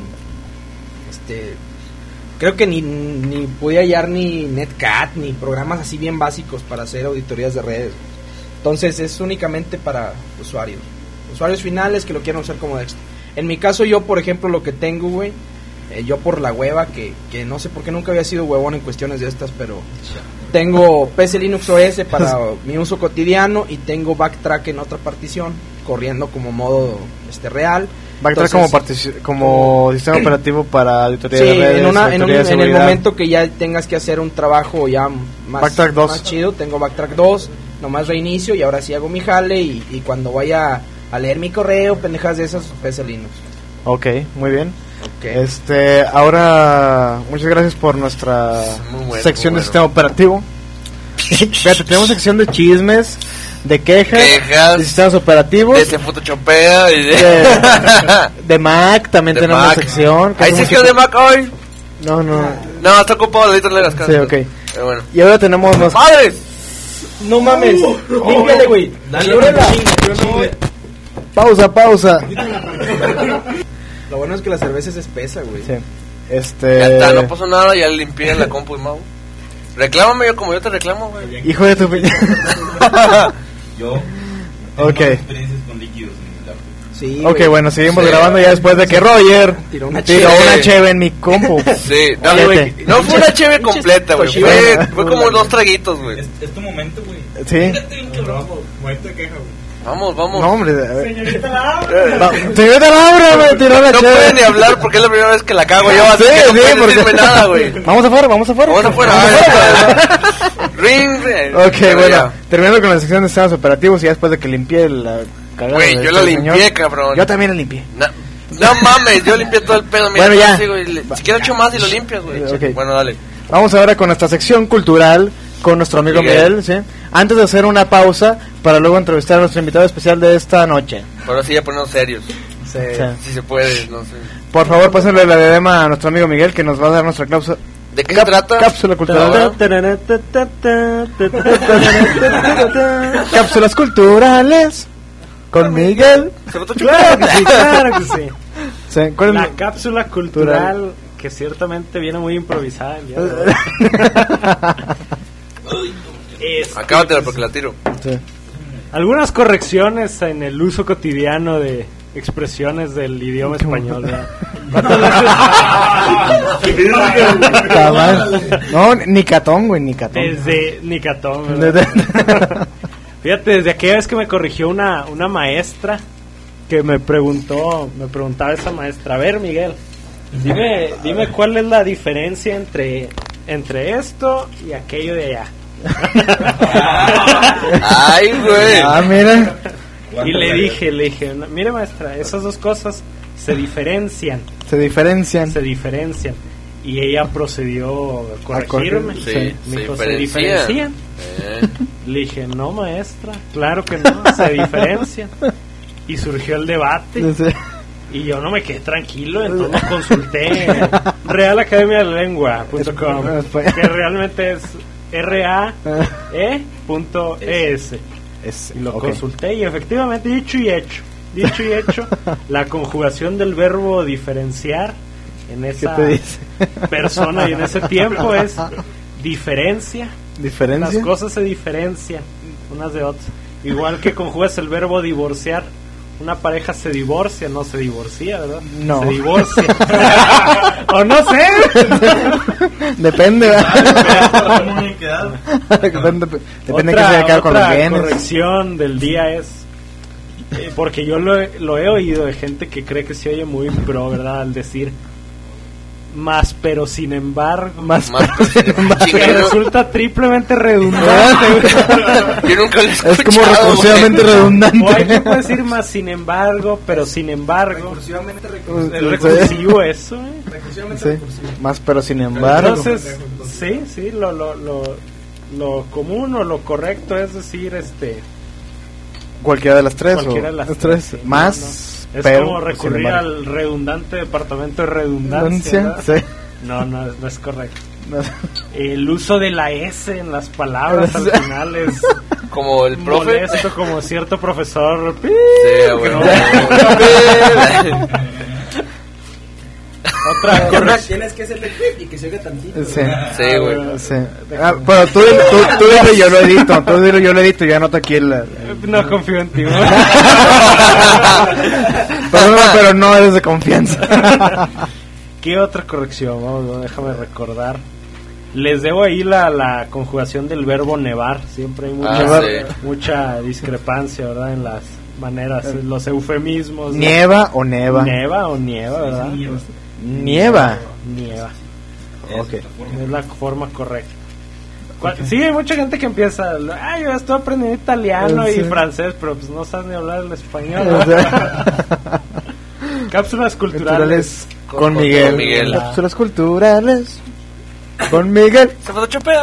creo que ni podía hallar ni Netcat ni programas así bien básicos para hacer auditorías de redes. Entonces es únicamente para usuarios finales que lo quieran usar como desktop. En mi caso, yo por ejemplo lo que tengo, güey, yo por la hueva, que no sé por qué nunca había sido huevón en cuestiones de estas, pero tengo PC Linux OS para mi uso cotidiano y tengo Backtrack en otra partición corriendo como modo real. Backtrack como sistema operativo para auditoría de redes, en el momento que ya tengas que hacer un trabajo ya más chido, tengo Backtrack 2, nomás reinicio y ahora sí hago mi jale y cuando vaya a leer mi correo, pendejas de esas, PC Linux. Ok, muy bien. Ahora muchas gracias por nuestra sección de sistema operativo. Fíjate, tenemos sección de chismes, de quejas, de sistemas operativos, de Photoshopea y de Mac también de tenemos Mac. Sección. ¿Hay sección de Mac hoy? No, está ocupado de las casas. Sí, ok. Pero bueno. Y ahora tenemos ¡Madres! No mames, límpiale, güey. Dale. Pausa. Lo bueno es que la cerveza es espesa, güey. Sí. Ya está, no pasó nada, ya limpié la compu y Mau. Reclámame yo como yo te reclamo, güey. Hijo de tu... Yo tengo experiencias con líquidos en el laptop. Sí, ok, güey. bueno, seguimos grabando ya después de que Roger tiró una cheve en mi compu. Sí, no, güey. No fue una cheve completa, güey. Fue como 2 traguitos, güey. Es tu momento, güey. Sí. Momento de queja, güey. Vamos. No, hombre. Señorita Laura. Señorita Laura, me tiró la No cheve. puede ni hablar porque es la primera vez que la cago yo, así que no puede decirme nada, güey. Vamos afuera. Vamos afuera. Ring. Ok, bueno, terminando con la sección de sistemas operativos y ya después de que limpié la cagada. Güey, de yo la este limpié, señor. cabrón. Yo también la limpié. No mames, yo limpié todo el pedo. Mira, Bueno, ya. así, güey, si quieres echo más y lo limpias, güey. Ok. Bueno, dale. Vamos ahora con nuestra sección cultural con nuestro amigo Miguel, ¿sí? Antes de hacer una pausa para luego entrevistar a nuestro invitado especial de esta noche. Ahora sí ya ponernos serios. Sí. Si se puede, no sé. Por favor, pásenle la diadema a nuestro amigo Miguel que nos va a dar nuestra cláusula. ¿De qué se trata? Cápsula cultural. Cápsulas culturales con Miguel. Claro que sí, claro que sí. Sí, ¿cuál es La la- cápsula cultural que ciertamente viene muy improvisada el día de hoy. Acábatela porque la tiro. Sí. Algunas correcciones en el uso cotidiano de expresiones del idioma español, ¿verdad? Está mal. No, ni catón, güey, ni catón. Desde Nicatón, ¿verdad? Fíjate, desde aquella vez que me corrigió una maestra que me preguntaba esa maestra, a ver, Miguel, dime cuál es la diferencia entre esto y aquello de allá. Ay, güey. Ah, mira. Y le dije, mire maestra, esas dos cosas se diferencian. Se diferencian. Y ella procedió a corregirme. Sí, Me dijo, se ¿se diferencian? Le dije, no maestra, claro que no, se diferencian. Y surgió el debate. Sí. Y yo no me quedé tranquilo, entonces consulté realacademiadelengua.com, que realmente es RAE.es. Y lo consulté y efectivamente, dicho y hecho, la conjugación del verbo diferenciar en esa ¿Qué te dice? persona y en ese tiempo es diferencia. ¿Diferencia? Las cosas se diferencian unas de otras. Igual que conjugas el verbo divorciar. Una pareja se divorcia, no se divorcia, ¿verdad? No. Se divorcia. O no sé. Depende, ¿verdad? Depende de que se haya quedado con los otra bienes. corrección del día es porque yo lo he oído de gente que cree que se oye muy pro, ¿verdad? Al decir más, pero sin embargo, que resulta triplemente redundante. Yo nunca lo he escuchado. Es como recursivamente güey. redundante. O hay que decir más sin embargo, pero sin embargo. Recursivamente Es recursivo eso, ¿eh? Sí, más pero sin embargo. Entonces, sí, lo común o lo correcto es decir, Cualquiera de las tres. cualquiera o de las tres. tres, Más, no. Es pero como recurrir sin embargo. al redundante departamento de redundancia. Redundancia, ¿verdad? sí. No es correcto. No. El uso de la S en las palabras al final es Como el profe. molesto, como cierto profesor. Sí, güey. No. Otra Además, corrección. tienes que hacerle y que se oiga tantito. Sí. Sí, güey. Sí. Pero tú dilo, yo lo edito. Tú dilo, yo lo edito. Yo anoto aquí el. No confío en ti. Pero no eres de confianza. ¿Qué otra corrección? Vamos, déjame recordar. Les debo ahí la conjugación del verbo nevar. Siempre hay mucha discrepancia, ¿verdad? En las maneras, en los eufemismos. ¿no? ¿Nieva o neva? Neva o nieva, ¿verdad? Nieva. Nieva. Ok. Es la forma correcta. Sí, hay mucha gente que empieza, yo estoy aprendiendo italiano Sí. y francés, pero pues no sabes ni hablar el español. O sea, Cápsulas culturales. con Miguel. Miguel. Cápsulas culturales con Miguel. Se fue chopea.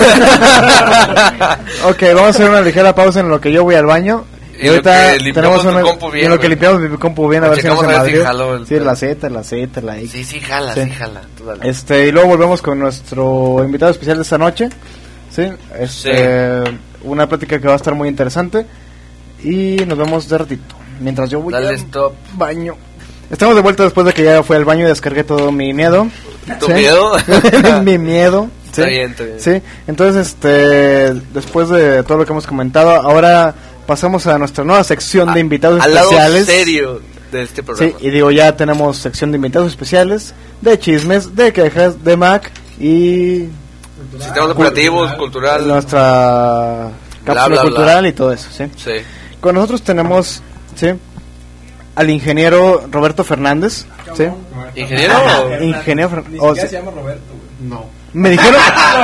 Ok, vamos a hacer una ligera pausa en lo que yo voy al baño. Y lo que limpiamos tu compu bien, y lo que güey. limpiamos mi compu bien, a ver si no se Checamos a ver si madrió. jaló el Sí, pedo. la Z, la X. Sí, jala, Sí. sí, jala. Tú dale. Y luego volvemos con nuestro invitado especial de esta noche. Sí, una plática que va a estar muy interesante. Y nos vemos de ratito. Mientras yo voy Dale al stop. baño. Estamos de vuelta después de que ya fui al baño y descargué todo mi miedo. ¿Tu ¿Sí? miedo? Mi miedo. ¿sí? Está bien, está bien. Sí, entonces después de todo lo que hemos comentado, ahora pasamos a nuestra nueva sección de invitados al especiales. Lado serio de este programa. Sí, y digo, ya tenemos sección de invitados especiales, de chismes, de quejas, de Mac y... sistemas operativos, cultural. Nuestra cápsula cultural y todo eso, ¿sí? Sí. Con nosotros tenemos, ¿sí?, al ingeniero Roberto Fernández, ¿sí? ¿Ingeniero? Ingeniero se llama Roberto, güey. No. Me dijeron...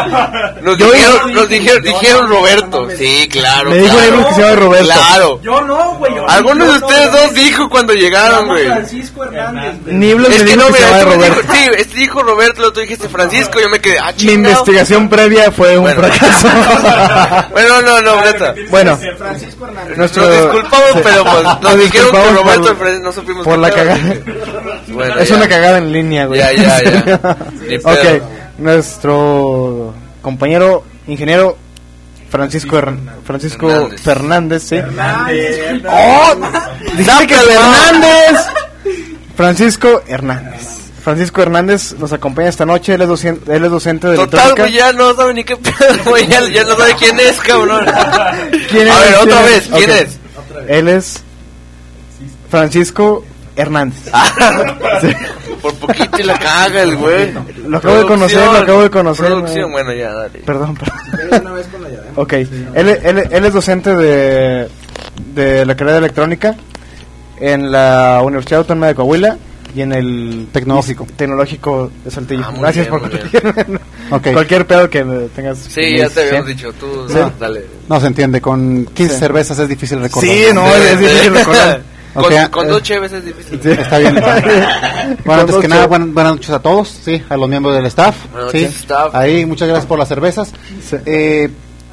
Nos dijeron Roberto. Sí, claro. Me dijo él que se llama Roberto. Claro. Yo no, güey. Algunos de ustedes dos dijo cuando llegaron, güey. Francisco Hernández, güey. Niblos me dijo que se llama Roberto. Sí, este dijo Roberto, el otro dijiste Francisco, yo me quedé, Mi investigación previa fue un fracaso. Bueno, no, neta. Bueno, Francisco Hernández. Nos disculpamos, pero pues nos dijeron que Roberto no supimos por la cagada. Bueno, es una cagada en línea, güey. Ya. Ok, nuestro compañero ingeniero Francisco Fernández, ¿sí? ¡Oh! ¡Dijiste que Hernández! Francisco Hernández nos acompaña esta noche. Él es docente de electrónica. Total, güey, ya no sabe ni qué pedo, güey. Ya no sabe quién es, cabrón. ¿Quién es? A ver, otra vez, ¿quién es? Él es Francisco Hernández. Sí. Por poquito y la caga el güey. Lo acabo de conocer. Producción, bueno, ya, dale. Perdón. Ok, él es docente de la carrera de electrónica en la Universidad Autónoma de Coahuila y en el Tecnológico de Saltillo. Gracias por compartirme. Okay. Cualquier pedo que tengas. Sí, ya te habíamos dicho, tú, ¿sí? Dale. No se entiende, con 15 cervezas es difícil recordar. Sí, no, es difícil recordar. Con 2 cheves es difícil. Sí, está bien. Bueno, antes que nada, buenas noches a todos, sí, a los miembros del staff. Buenas sí, noches, staff. Ahí, muchas gracias por las cervezas. Sí.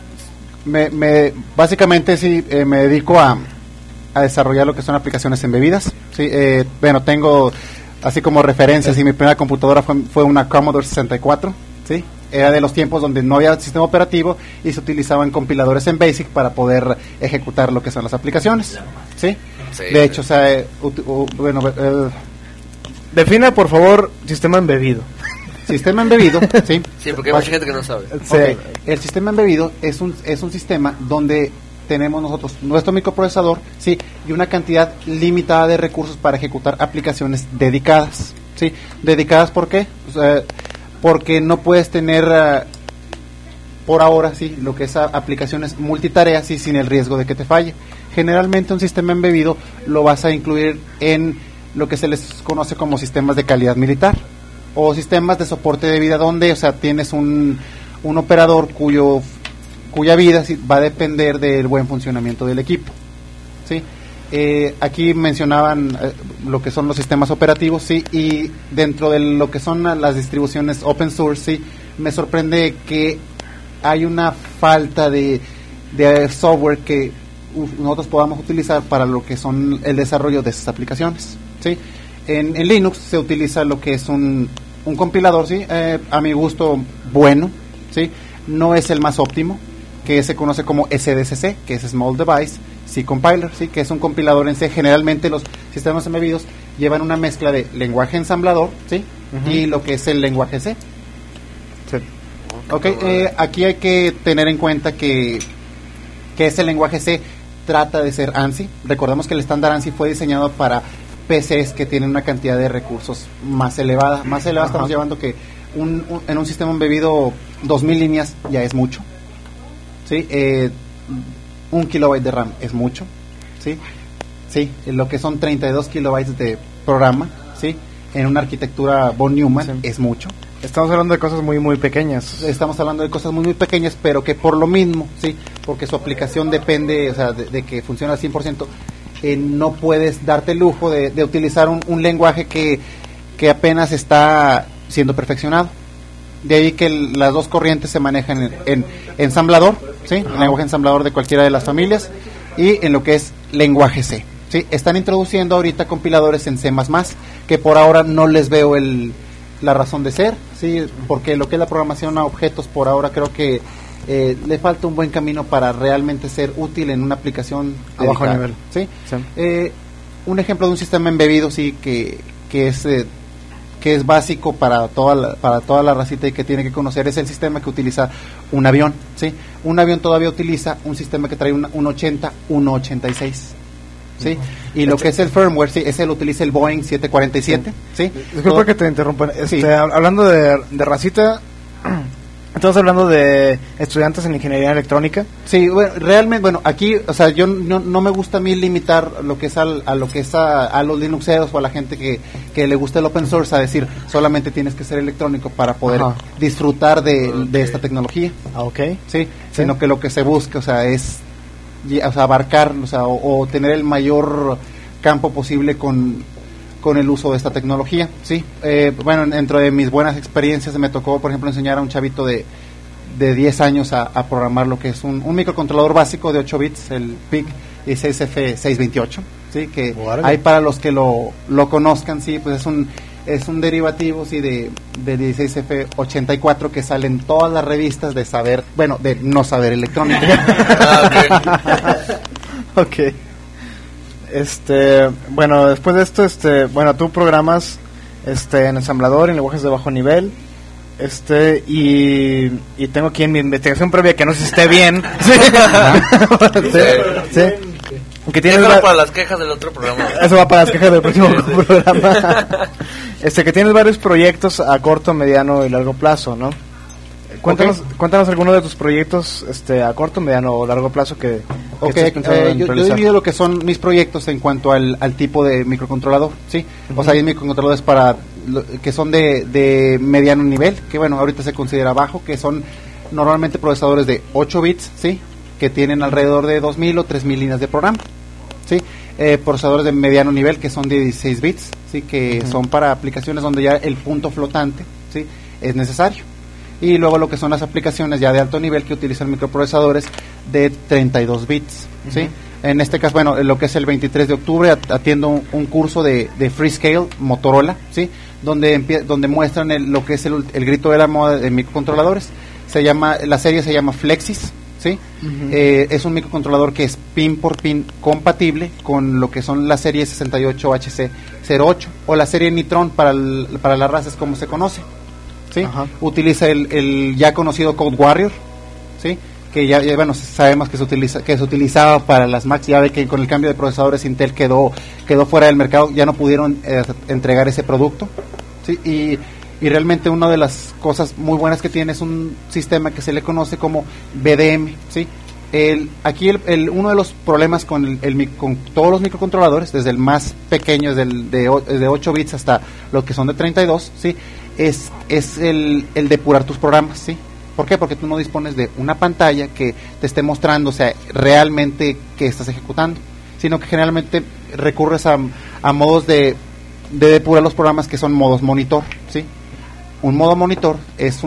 Básicamente, sí, me dedico a desarrollar lo que son aplicaciones en bebidas. Sí, bueno, tengo así como referencias, y mi primera computadora fue una Commodore 64, sí. Era de los tiempos donde no había sistema operativo y se utilizaban compiladores en BASIC para poder ejecutar lo que son las aplicaciones, ¿sí? Sí, de hecho, o sea, defina por favor sistema embebido. Sistema embebido, sí. Sí, porque hay mucha gente que no sabe. Sí. Okay. El sistema embebido es un sistema donde tenemos nosotros nuestro microprocesador, sí, y una cantidad limitada de recursos para ejecutar aplicaciones dedicadas, sí. ¿Dedicadas por qué? Porque no puedes tener por ahora, sí, lo que es aplicaciones multitareas y sin el riesgo de que te falle. Generalmente un sistema embebido lo vas a incluir en lo que se les conoce como sistemas de calidad militar o sistemas de soporte de vida, donde, o sea, tienes un operador cuya vida sí, va a depender del buen funcionamiento del equipo, ¿sí? Aquí mencionaban lo que son los sistemas operativos, sí, y dentro de lo que son las distribuciones open source, sí, me sorprende que hay una falta de software que nosotros podamos utilizar para lo que son el desarrollo de esas aplicaciones, ¿sí? En Linux se utiliza lo que es un compilador, ¿sí? A mi gusto bueno, ¿sí? No es el más óptimo, que se conoce como SDCC, que es Small Device C Compiler, ¿sí? Que es un compilador en C. Generalmente los sistemas embebidos llevan una mezcla de lenguaje ensamblador, ¿sí? Y lo que es el lenguaje C. Sí. Okay, aquí hay que tener en cuenta que ese lenguaje C trata de ser ANSI. Recordemos que el estándar ANSI fue diseñado para PCs que tienen una cantidad de recursos más elevada. Más elevada. Estamos llevando que en un sistema embebido 2000 líneas ya es mucho, ¿sí? 1 kilobyte de RAM es mucho, ¿sí? Sí, lo que son 32 kilobytes de programa, ¿sí? En una arquitectura von Neumann, sí, es mucho. Estamos hablando de cosas muy muy pequeñas. Estamos hablando de cosas muy muy pequeñas, pero que por lo mismo, sí, porque su aplicación depende, o sea, de que funcione al 100%, no puedes darte el lujo de utilizar un lenguaje que apenas está siendo perfeccionado. De ahí que las dos corrientes se manejan en ensamblador, ¿sí? El lenguaje ensamblador de cualquiera de las familias, y en lo que es lenguaje C, ¿sí? Están introduciendo ahorita compiladores en C++, que por ahora no les veo la razón de ser, ¿sí? Porque lo que es la programación a objetos por ahora creo que le falta un buen camino para realmente ser útil en una aplicación a bajo nivel, ¿sí? Sí. Un ejemplo de un sistema embebido, sí, que es que es básico para toda la racita y que tiene que conocer, es el sistema que utiliza un avión, ¿sí? Un avión todavía utiliza un sistema que trae un 80, 186, ¿sí? Y lo que es el firmware, sí, ese lo utiliza el Boeing 747, ¿sí? Disculpa que te interrumpa. Hablando de racita, estamos hablando de estudiantes en ingeniería electrónica. Sí, bueno, realmente, aquí, o sea, yo no me gusta a mí limitar lo que es a los linuxeros o a la gente que le gusta el open source, a decir, solamente tienes que ser electrónico para poder disfrutar de esta tecnología. Sí, sino que lo que se busca, o sea, es abarcar, o sea, o tener el mayor campo posible con el uso de esta tecnología, ¿sí? Bueno, dentro de mis buenas experiencias me tocó, por ejemplo, enseñar a un chavito de 10 años a programar lo que es un microcontrolador básico de 8 bits, el PIC 16F628, ¿sí? Que hay para los que lo conozcan, sí, pues es un derivativo, sí, de 16F84 que sale en todas las revistas de no saber electrónica. Ok. Bueno, después de esto, tú programas en ensamblador, en lenguajes de bajo nivel, y tengo aquí en mi investigación previa que no sé si esté bien. Sí. Que tienes eso va para las quejas del otro programa. Eso va para las quejas del próximo programa. Que tienes varios proyectos a corto, mediano y largo plazo, ¿no? Cuéntanos algunos de tus proyectos a corto, mediano o largo plazo que yo divido lo que son mis proyectos en cuanto al tipo de microcontrolador, ¿sí? O sea, hay microcontroladores que son de mediano nivel, que bueno, ahorita se considera bajo, que son normalmente procesadores de 8 bits, ¿sí? Que tienen alrededor de 2000 o 3000 líneas de programa, ¿sí? Procesadores de mediano nivel que son de 16 bits, ¿sí? Que son para aplicaciones donde ya el punto flotante, ¿sí? Es necesario. Y luego lo que son las aplicaciones ya de alto nivel que utilizan microprocesadores de 32 bits, ¿sí? En este caso, bueno, lo que es el 23 de octubre atiendo un curso de Freescale Motorola, ¿sí? Donde muestran lo que es el grito de la moda de microcontroladores. La serie se llama Flexis, ¿sí? Es un microcontrolador que es pin por pin compatible con lo que son la serie 68HC08 o la serie Nitron para las razas como se conoce, ¿sí? Utiliza el ya conocido Code Warrior, ¿sí? Que ya bueno, sabemos que se utilizaba para las Macs. Ya ve que con el cambio de procesadores Intel quedó fuera del mercado, ya no pudieron entregar ese producto, ¿sí? Y realmente una de las cosas muy buenas que tiene es un sistema que se le conoce como BDM, ¿sí? Aquí uno de los problemas con todos los microcontroladores, desde el más pequeño, de 8 bits hasta los que son de 32, ¿sí? Es el depurar tus programas, ¿sí? ¿Por qué? Porque tú no dispones de una pantalla que te esté mostrando, o sea, realmente que estás ejecutando, sino que generalmente recurres a modos de depurar los programas que son modos monitor, ¿sí? Un modo monitor es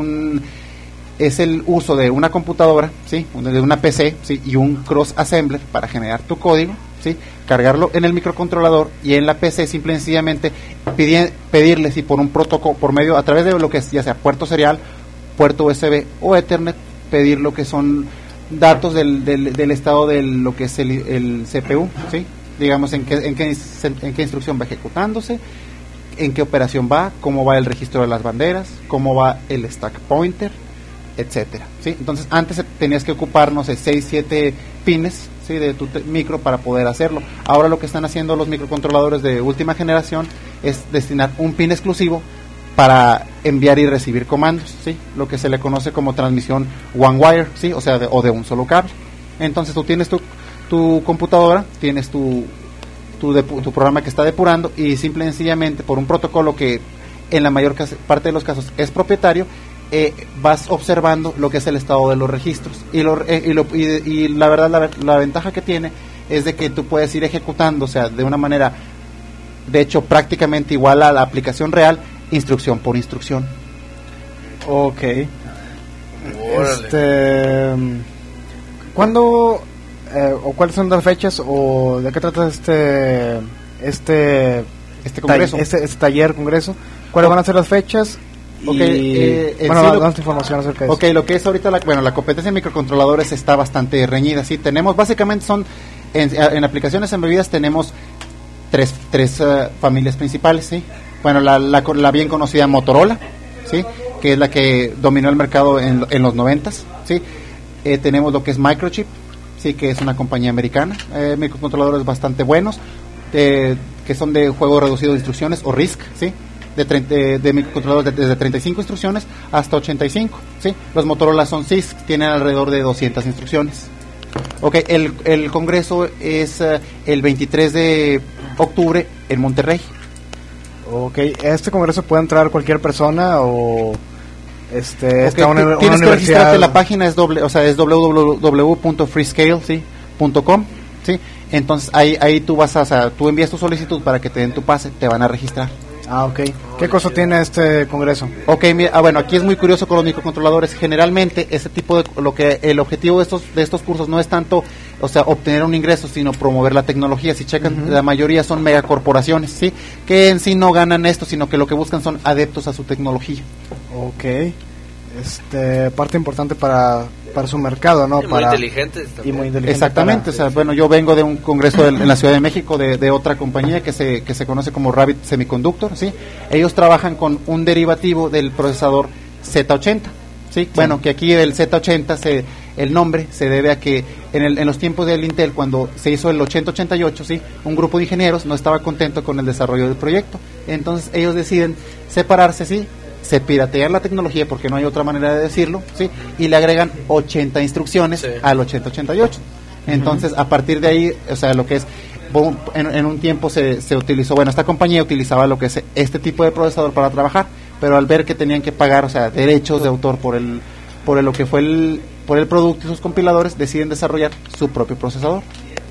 el uso de una computadora, ¿sí? De una PC, ¿sí? Y un cross assembler para generar tu código, ¿sí? Cargarlo en el microcontrolador y en la PC simple y sencillamente pedirle, ¿sí? Por un protocolo, por medio, a través de lo que es, ya sea puerto serial, puerto USB o Ethernet, pedir lo que son datos del estado de lo que es el CPU, ¿sí? Digamos en qué instrucción va ejecutándose, en qué operación va, cómo va el registro de las banderas, cómo va el stack pointer, etcétera, ¿sí? Entonces antes tenías que ocupar, no sé, 6-7 pines, ¿sí? De tu micro para poder hacerlo. Ahora lo que están haciendo los microcontroladores de última generación es destinar un pin exclusivo para enviar y recibir comandos, ¿sí? Lo que se le conoce como transmisión one wire, ¿sí? O sea, de un solo cable. Entonces tú tienes tu computadora, tienes tu programa que está depurando y simple y sencillamente por un protocolo que en la mayor parte de los casos es propietario, vas observando lo que es el estado de los registros y la verdad la ventaja que tiene es de que tú puedes ir ejecutando, o sea, de una manera de hecho prácticamente igual a la aplicación real, instrucción por instrucción. Ok. ¿Cuándo o cuáles son las fechas o de qué trata este congreso, este taller congreso? ¿Cuáles van a ser las fechas? Danos información acerca de eso. Lo que es ahorita la competencia en microcontroladores está bastante reñida, sí. Tenemos básicamente en aplicaciones embebidas tenemos tres familias principales, sí. bueno, la bien conocida Motorola, ¿sí? Que es la que dominó el mercado en los 90s, ¿sí? Tenemos lo que es Microchip, sí, que es una compañía americana, microcontroladores bastante buenos, que son de juego reducido de instrucciones, o RISC, ¿sí? De microcontroladores desde 35 instrucciones hasta 85, ¿sí? Los Motorola son CISC, tienen alrededor de 200 instrucciones. Ok, el congreso es el 23 de octubre en Monterrey. Ok, ¿este congreso puede entrar cualquier persona o tienes que registrarte? La página es www.freescale.com, ¿sí? Entonces ahí tú vas tú envías tu solicitud para que te den tu pase, te van a registrar. Ah, ok. ¿Qué cosa tiene este congreso? Ok, mira, bueno, aquí es muy curioso con los microcontroladores. Generalmente, este tipo el objetivo de estos cursos no es tanto, obtener un ingreso, sino promover la tecnología. Si checan, la mayoría son megacorporaciones, ¿sí? Que en sí no ganan esto, sino que lo que buscan son adeptos a su tecnología. Ok. Parte importante para su mercado, ¿no? Muy inteligentes y muy inteligente. Exactamente, bueno, yo vengo de un congreso en la Ciudad de México de otra compañía que se conoce como Rabbit Semiconductor, ¿sí? Ellos trabajan con un derivativo del procesador Z80, ¿sí? Bueno, que aquí el Z80 el nombre se debe a que en los tiempos del Intel, cuando se hizo el 8088, ¿sí? Un grupo de ingenieros no estaba contento con el desarrollo del proyecto. Entonces ellos deciden separarse, ¿sí? Se piratean la tecnología, porque no hay otra manera de decirlo, ¿sí? Y le agregan 80 instrucciones al 8088. Entonces, a partir de ahí, lo que es, en un tiempo se utilizó, esta compañía utilizaba lo que es este tipo de procesador para trabajar, pero al ver que tenían que pagar, derechos de autor por el producto y sus compiladores, deciden desarrollar su propio procesador.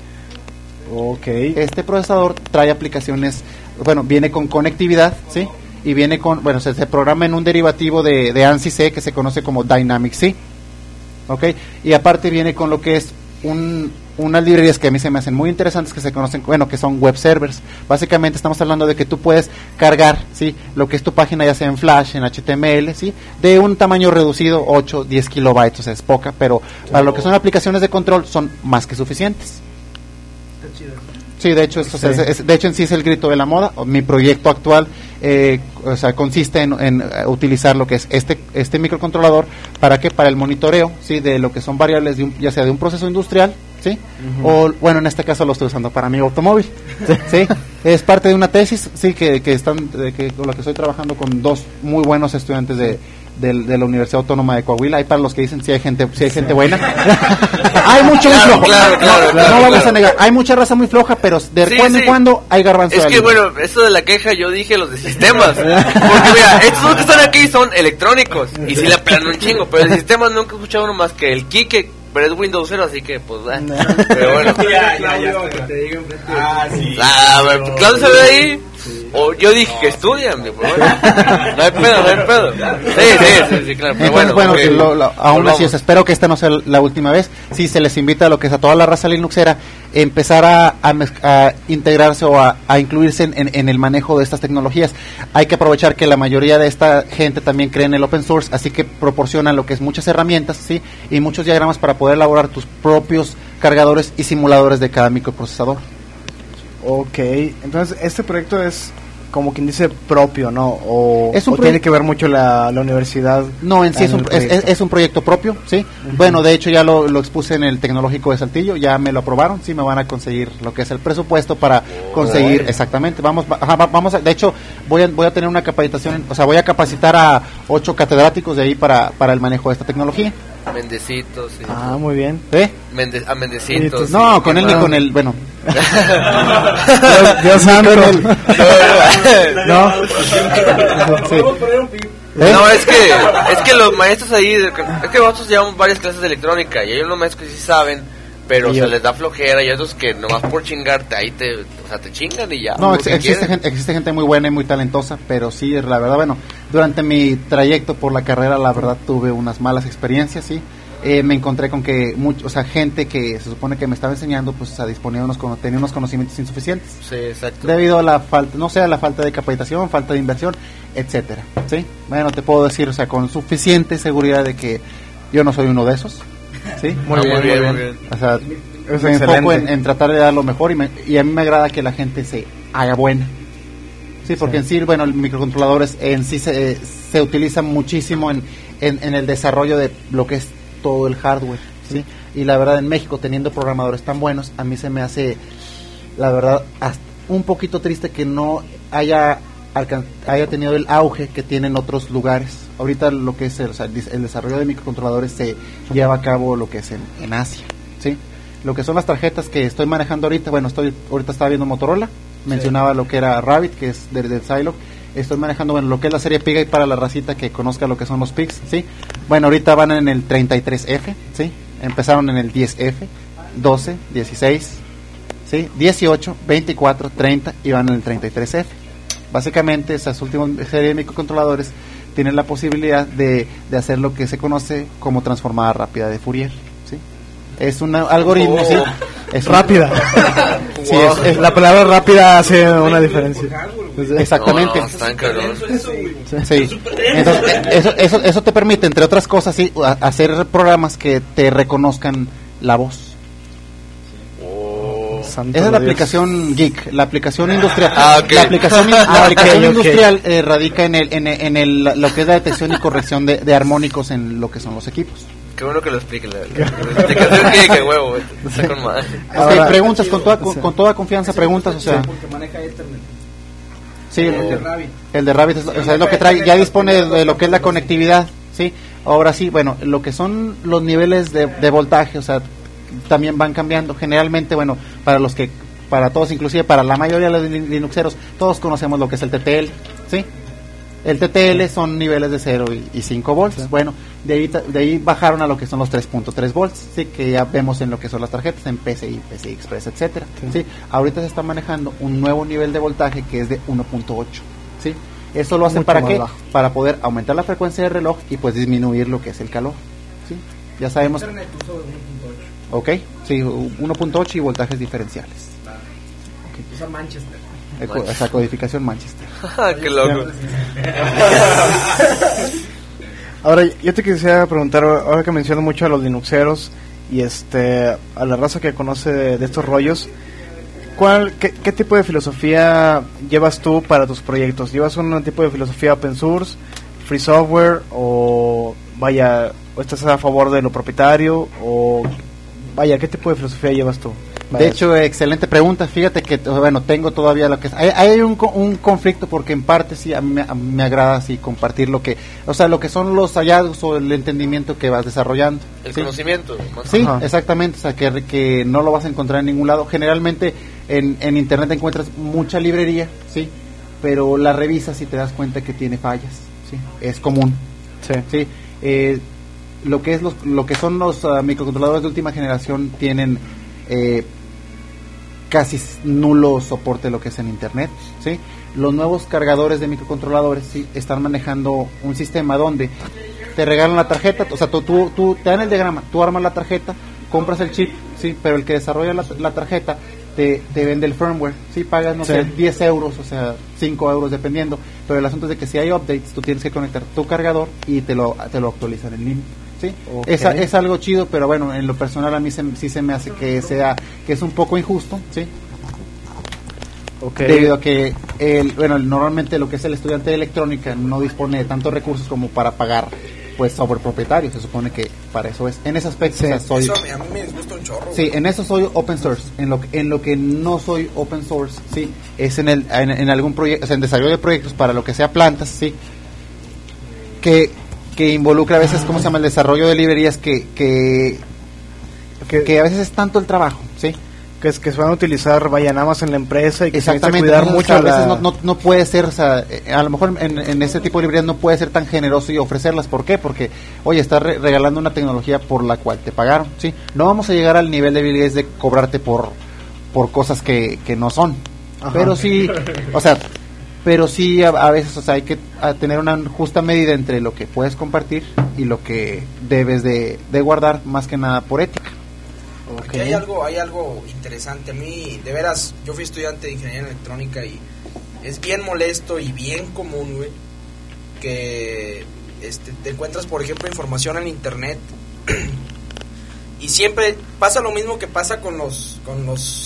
Ok. Este procesador trae aplicaciones, viene con conectividad, ¿sí? Y viene con, se programa en un derivativo de ANSI C que se conoce como Dynamic C, ¿ok? Y aparte viene con lo que es unas librerías que a mí se me hacen muy interesantes, que se conocen, que son web servers. Básicamente estamos hablando de que tú puedes cargar, ¿sí? Lo que es tu página, ya sea en Flash, en HTML, ¿sí? De un tamaño reducido, 8, 10 kilobytes, es poca, pero para lo que son aplicaciones de control son más que suficientes. Está chido. Sí, de hecho, de hecho en sí es el grito de la moda. Mi proyecto actual consiste en utilizar lo que es este microcontrolador para el monitoreo, ¿sí? De lo que son variables ya sea de un proceso industrial, ¿sí? O en este caso lo estoy usando para mi automóvil, ¿sí? Es parte de una tesis, sí, que con la que estoy trabajando con dos muy buenos estudiantes de la Universidad Autónoma de Coahuila. Hay para los que dicen si hay gente buena. Hay mucho muy flojo. Claro, no vamos a negar. Hay mucha raza muy floja, pero de cuando en cuando hay garbanzo. Es que eso de la queja yo dije los de sistemas. Porque mira, estos que están aquí son electrónicos y si la pelan un chingo, pero de sistemas nunca he escuchado uno más que el Kike, pero es Windows 0, así que pues pero bueno. Claudio se ve ahí. O yo dije que estudian, no hay pedo. Sí, claro. Pero entonces, aún así espero que esta no sea la última vez. Sí, se les invita a lo que es a toda la raza linuxera empezar a integrarse o a incluirse en el manejo de estas tecnologías. Hay que aprovechar que la mayoría de esta gente también cree en el open source, así que proporcionan lo que es muchas herramientas, ¿sí? Y muchos diagramas para poder elaborar tus propios cargadores y simuladores de cada microprocesador. Ok, entonces este proyecto es como quien dice propio, ¿no? O tiene que ver mucho la universidad. No, en sí es un proyecto propio, ¿sí? Bueno, de hecho ya lo expuse en el Tecnológico de Saltillo, ya me lo aprobaron, sí, me van a conseguir lo que es el presupuesto para conseguir, exactamente, de hecho voy a tener una capacitación, voy a capacitar a 8 catedráticos de ahí para el manejo de esta tecnología. Mendecitos, sí. Ah, muy bien. A Mendecitos. No, sí, con él ni con él, bueno. Dios santo. No. Sí. No, es que los maestros ahí, es que nosotros llevamos varias clases de electrónica y hay unos maestros que sí saben, pero se les da flojera, y otros que nomás por chingarte ahí te chingan y ya. No, existe gente muy buena y muy talentosa, pero sí, la verdad, durante mi trayecto por la carrera, la verdad tuve unas malas experiencias, sí. Me encontré con que gente que se supone que me estaba enseñando, pues tenía unos conocimientos insuficientes. Sí, exacto. Debido a la falta, a la falta de capacitación, falta de inversión, etcétera. ¿Sí? Bueno, te puedo decir, con suficiente seguridad de que yo no soy uno de esos. ¿Sí? Muy bien. Me enfoco en tratar de dar lo mejor y a mí me agrada que la gente se haga buena. Sí, porque en sí, bueno, el microcontroladores en sí se utiliza muchísimo en el desarrollo de lo que es todo el hardware, ¿sí? Y la verdad, en México, teniendo programadores tan buenos, a mí se me hace, la verdad, hasta un poquito triste que no haya tenido el auge que tienen otros lugares. Ahorita lo que es el desarrollo de microcontroladores se lleva a cabo lo que es en Asia, ¿sí? Lo que son las tarjetas que estoy manejando ahorita, bueno, ahorita estaba viendo Motorola, mencionaba lo que era Rabbit, que es del Zilog. Estoy manejando, bueno, lo que es la serie PIG para la racita que conozca lo que son los PIGs, ¿sí? Bueno, ahorita van en el 33F, ¿sí? Empezaron en el 10F, 12, 16, ¿sí? 18, 24, 30 y van en el 33F. Básicamente, esas últimas series de microcontroladores tienen la posibilidad de hacer lo que se conoce como transformada rápida de Fourier, ¿sí? Es un algoritmo, ¿sí? Es rápida. Sí, la palabra rápida hace una diferencia. Exactamente. Sí. Entonces, eso te permite, entre otras cosas, sí, hacer programas que te reconozcan la voz. Esa es la aplicación geek, la aplicación industrial. Okay. La aplicación industrial radica en lo que es la detección y corrección de armónicos en lo que son los equipos. Qué bueno que lo explique. La explicación que huevo, güey. Está con madre. Okay, preguntas con toda confianza, preguntas, o sea. Porque maneja Ethernet. Sí, el de Rabbit es lo que trae, ya dispone de lo que es la conectividad, ¿sí? Ahora sí, bueno, lo que son los niveles de voltaje, o sea, también van cambiando. Generalmente, bueno, para todos, inclusive para la mayoría de los linuxeros, todos conocemos lo que es el TTL, ¿sí? El TTL son niveles de 0 y 5 volts. Sí. Bueno, de ahí bajaron a lo que son los 3.3 volts, ¿sí? Que ya vemos en lo que son las tarjetas, en PCI Express, etcétera. Sí. Ahorita se está manejando un nuevo nivel de voltaje que es de 1.8, ¿sí? Eso lo hacen para qué? Para poder aumentar la frecuencia del reloj y pues disminuir lo que es el calor, ¿sí? Ya sabemos. Ok, sí, 1.8 y voltajes diferenciales. Okay. Usa Manchester. Esa codificación Manchester. Qué loco. Ahora, yo te quisiera preguntar, ahora que menciono mucho a los linuxeros y a la raza que conoce de estos rollos, ¿qué tipo de filosofía llevas tú para tus proyectos? ¿Llevas un tipo de filosofía open source, free software, o estás a favor de lo propietario, o qué tipo de filosofía llevas tú? De hecho, excelente pregunta. Fíjate que, bueno, tengo todavía lo que es. Hay un conflicto porque en parte sí a mí me agrada así compartir lo que son los hallazgos o el entendimiento que vas desarrollando. El ¿sí? conocimiento. Sí, ajá. Exactamente. O sea, que no lo vas a encontrar en ningún lado. Generalmente en internet encuentras mucha librería, sí, pero la revisas y te das cuenta que tiene fallas, sí. Es común. Sí. Lo que son los microcontroladores de última generación tienen casi nulo soporte de lo que es en internet, ¿sí? Los nuevos cargadores de microcontroladores, ¿sí? Están manejando un sistema donde te regalan la tarjeta, o sea, tú te dan el diagrama, tú armas la tarjeta, compras el chip, ¿sí? Pero el que desarrolla la tarjeta te vende el firmware, ¿sí? Pagas, no sé, 10 euros, o sea, 5 euros dependiendo, pero el asunto es de que si hay updates, tú tienes que conectar tu cargador y te lo actualizan en línea. Sí, okay. Es algo chido, pero bueno, en lo personal a mí sí se me hace que es un poco injusto, ¿sí? Okay. Debido a que normalmente lo que es el estudiante de electrónica no dispone de tantos recursos como para pagar pues software propietario. Se supone que para eso es. En ese aspecto, sí. Eso a mí me disgusta un chorro. Sí, en eso soy open source. En lo que no soy open source, sí, es en algún proyecto, o sea, en desarrollo de proyectos para lo que sea plantas, sí, que involucra a veces, ¿cómo se llama? El desarrollo de librerías que a veces es tanto el trabajo, ¿sí? Que se van a utilizar, nada más en la empresa y que exactamente, se cuidar mucho. A veces no puede ser, o sea, a lo mejor en ese tipo de librerías no puede ser tan generoso y ofrecerlas. ¿Por qué? Porque, oye, estás regalando una tecnología por la cual te pagaron, ¿sí? No vamos a llegar al nivel de habilidades de cobrarte por cosas que no son. Ajá. Pero sí, o sea... Pero sí, a veces, o sea, hay que tener una justa medida entre lo que puedes compartir y lo que debes de guardar, más que nada por ética. Okay. Aquí hay algo interesante. A mí, de veras, yo fui estudiante de ingeniería electrónica y es bien molesto y bien común, güey, que te encuentras, por ejemplo, información en internet y siempre pasa lo mismo que pasa con los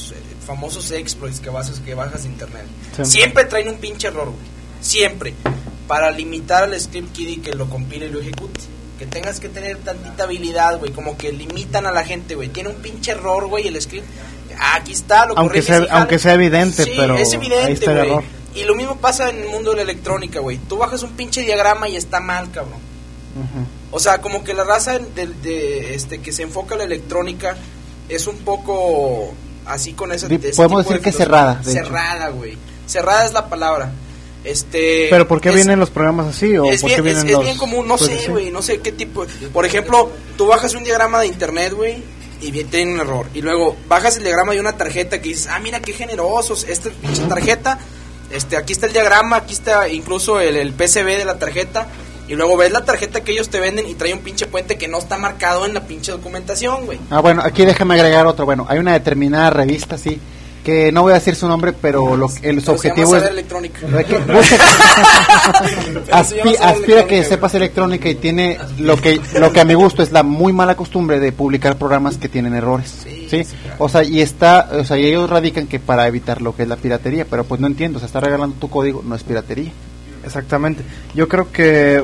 famosos exploits que bajas de internet, siempre traen un pinche error, güey. Siempre. Para limitar al script kiddie que lo compile y lo ejecute. Que tengas que tener tantita habilidad, güey. Como que limitan a la gente, güey. Tiene un pinche error, güey, el script. Aquí está, lo corriges. Aunque sea evidente, sí, pero es evidente, ahí está el error. Y lo mismo pasa en el mundo de la electrónica, güey. Tú bajas un pinche diagrama y está mal, cabrón. O sea, como que la raza que se enfoca en la electrónica es un poco así con ese... Podemos decir que es cerrada. Cerrada, güey. Cerrada es la palabra. Pero ¿por qué vienen los programas así? ¿O por qué vienen es bien común, no sé, güey, no sé qué tipo. Por ejemplo, tú bajas un diagrama de internet, güey, y tiene un error. Y luego bajas el diagrama de una tarjeta que dices, mira qué generosos, esta pinche tarjeta, aquí está el diagrama, aquí está incluso el PCB de la tarjeta. Y luego ves la tarjeta que ellos te venden y trae un pinche puente que no está marcado en la pinche documentación, güey. Bueno, aquí déjame agregar otro. Bueno, hay una determinada revista, sí, que no voy a decir su nombre, pero su objetivo es aspira a que sepas electrónica y tiene lo que a mi gusto es la muy mala costumbre de publicar programas que tienen errores, ¿sí? Claro. Y ellos radican que para evitar lo que es la piratería, pero pues no entiendo, estar regalando tu código no es piratería. Exactamente. Yo creo que,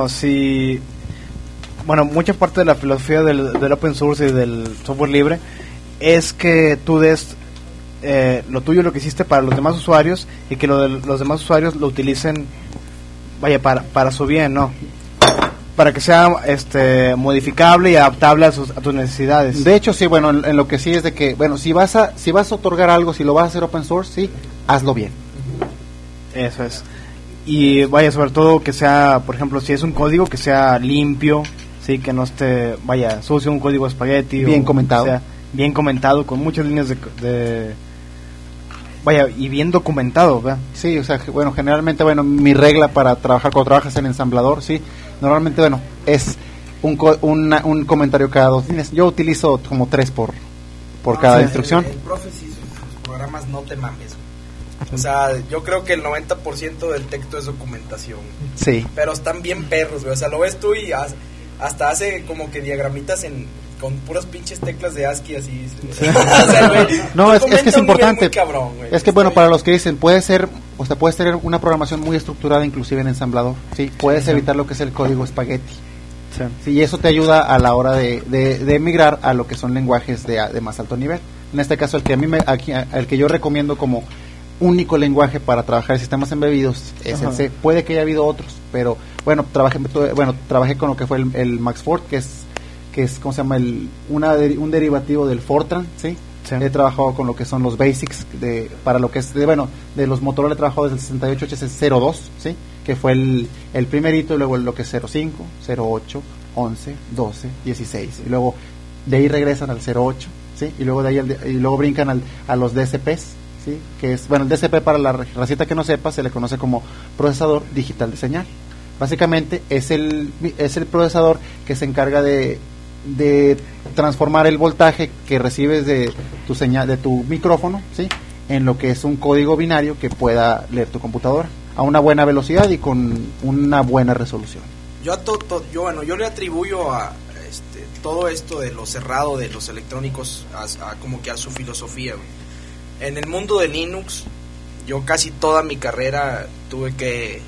mucha parte de la filosofía del open source y del software libre es que tú des lo tuyo, lo que hiciste para los demás usuarios, y que los demás usuarios lo utilicen para su bien, ¿no? Para que sea modificable y adaptable a tus necesidades. De hecho, sí, en lo que sí es de que, si vas a otorgar algo, si lo vas a hacer open source, sí, hazlo bien. Eso es. Y sobre todo que sea, por ejemplo, si es un código, que sea limpio, sí, que no esté sucio, un código espagueti, bien comentado. Sea bien comentado, con muchas líneas y bien documentado, ¿verdad? Sí, generalmente, mi regla para trabajar cuando trabajas en ensamblador, sí, normalmente, es un comentario cada 2 líneas. Yo utilizo como 3 por cada instrucción. El profe sí, sus programas no te mames. Yo creo que el 90% del texto es documentación. Sí. Pero están bien perros, güey. Lo ves tú y hasta hace como que diagramitas con puras pinches teclas de ASCII así. No, es que es importante. Cabrón, es que para los que dicen, puedes tener una programación muy estructurada inclusive en ensamblador. Sí, puedes evitar lo que es el código espagueti. Sí, y eso te ayuda a la hora de migrar a lo que son lenguajes de más alto nivel. En este caso, el que yo recomiendo como único lenguaje para trabajar sistemas embebidos es el C. Puede que haya habido otros, pero trabajé con lo que fue el Maxfortran, que es ¿cómo se llama? Un derivativo del Fortran, ¿sí? He trabajado con lo que son los basics para lo que es de los Motorola. He trabajado desde el 68HC02, ¿sí? Que fue el primerito, y luego lo que es 05, 08, 11, 12, 16, y luego de ahí regresan al 08, ¿sí? Y luego de ahí y luego brincan a los DSPs, ¿sí? Que es, el DSP, para la racita que no sepa, se le conoce como procesador digital de señal. Básicamente es el procesador que se encarga de transformar el voltaje que recibes de tu señal, de tu micrófono, ¿sí? En lo que es un código binario que pueda leer tu computadora a una buena velocidad y con una buena resolución. Yo le atribuyo a todo esto de lo cerrado de los electrónicos como que a su filosofía, güey. En el mundo de Linux, yo casi toda mi carrera tuve que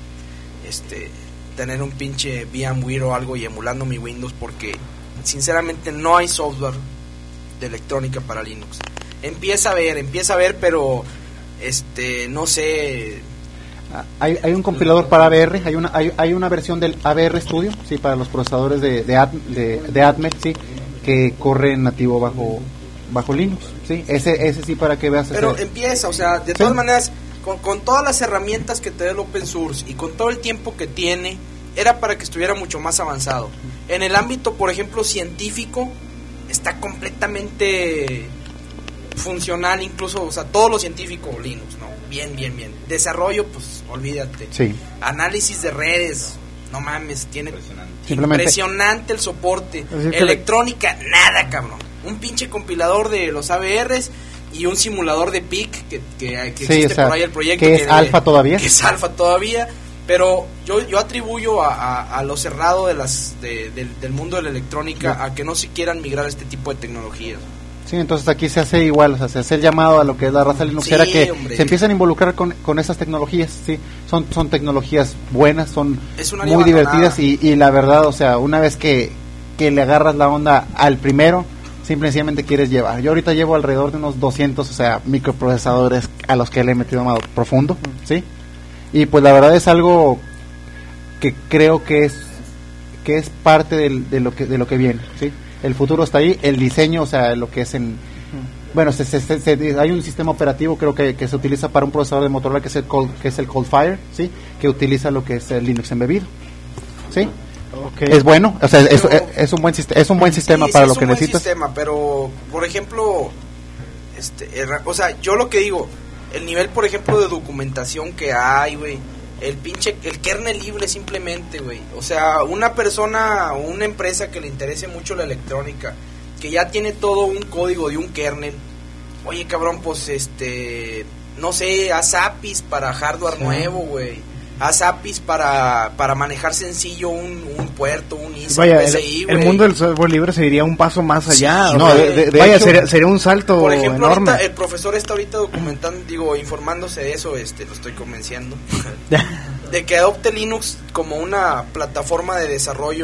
tener un pinche VMware o algo y emulando mi Windows, porque sinceramente no hay software de electrónica para Linux. Empieza a ver, pero no sé. Hay un compilador para AVR, hay una versión del AVR Studio, sí, para los procesadores de Atmel, sí, que corre nativo bajo Linux, sí, ese sí, para que veas. Pero empieza, de todas maneras, con todas las herramientas que te da el open source y con todo el tiempo que tiene, era para que estuviera mucho más avanzado. En el ámbito, por ejemplo, científico, está completamente funcional, incluso, todo lo científico Linux, ¿no? Bien. Desarrollo, pues, olvídate. Sí. Análisis de redes, no mames, tiene impresionante el soporte. Electrónica, nada, cabrón. Un pinche compilador de los AVRs y un simulador de PIC que existe por ahí el proyecto. Que es alfa todavía. Que es alfa todavía. Pero yo atribuyo a lo cerrado del mundo de la electrónica a que no se quieran migrar a este tipo de tecnologías. Sí, entonces aquí se hace igual, o sea, se hace el llamado a lo que es la raza linuxera, Sí, que hombre. se empiezan a involucrar con esas tecnologías, sí, son tecnologías buenas, son Es un área muy abandonada. divertidas y la verdad, o sea, una vez que le agarras la onda al primero, simplemente quieres llevar. Yo ahorita llevo alrededor de unos 200, o sea, microprocesadores a los que le he metido más profundo, sí, y pues la verdad es algo que creo que es parte de lo que viene, sí. El futuro está ahí, el diseño, o sea, lo que es en... Bueno, hay un sistema operativo, creo que se utiliza para un procesador de Motorola que es el Coldfire, ¿sí? Que utiliza lo que es el Linux embebido, ¿sí? Okay. Es bueno, o sea, es un buen sistema Sí, para sí, lo es que un buen necesitas. sistema, pero, por ejemplo, o sea, yo lo que digo, el nivel, por ejemplo, de documentación que hay, güey, el kernel libre simplemente, güey. O sea, una persona o una empresa que le interese mucho la electrónica, que ya tiene todo un código de un kernel, oye, cabrón, pues, no sé, haz APIs para hardware nuevo, güey. Haz APIs para manejar sencillo un puerto, un ISO, Vaya, un PCI, el güey. mundo del software libre se iría un paso más allá. Sí, o no, sea, de vaya, hecho, sería un salto por ejemplo, enorme. ahorita el profesor está ahorita documentando, informándose de eso, lo estoy convenciendo, de que adopte Linux como una plataforma de desarrollo,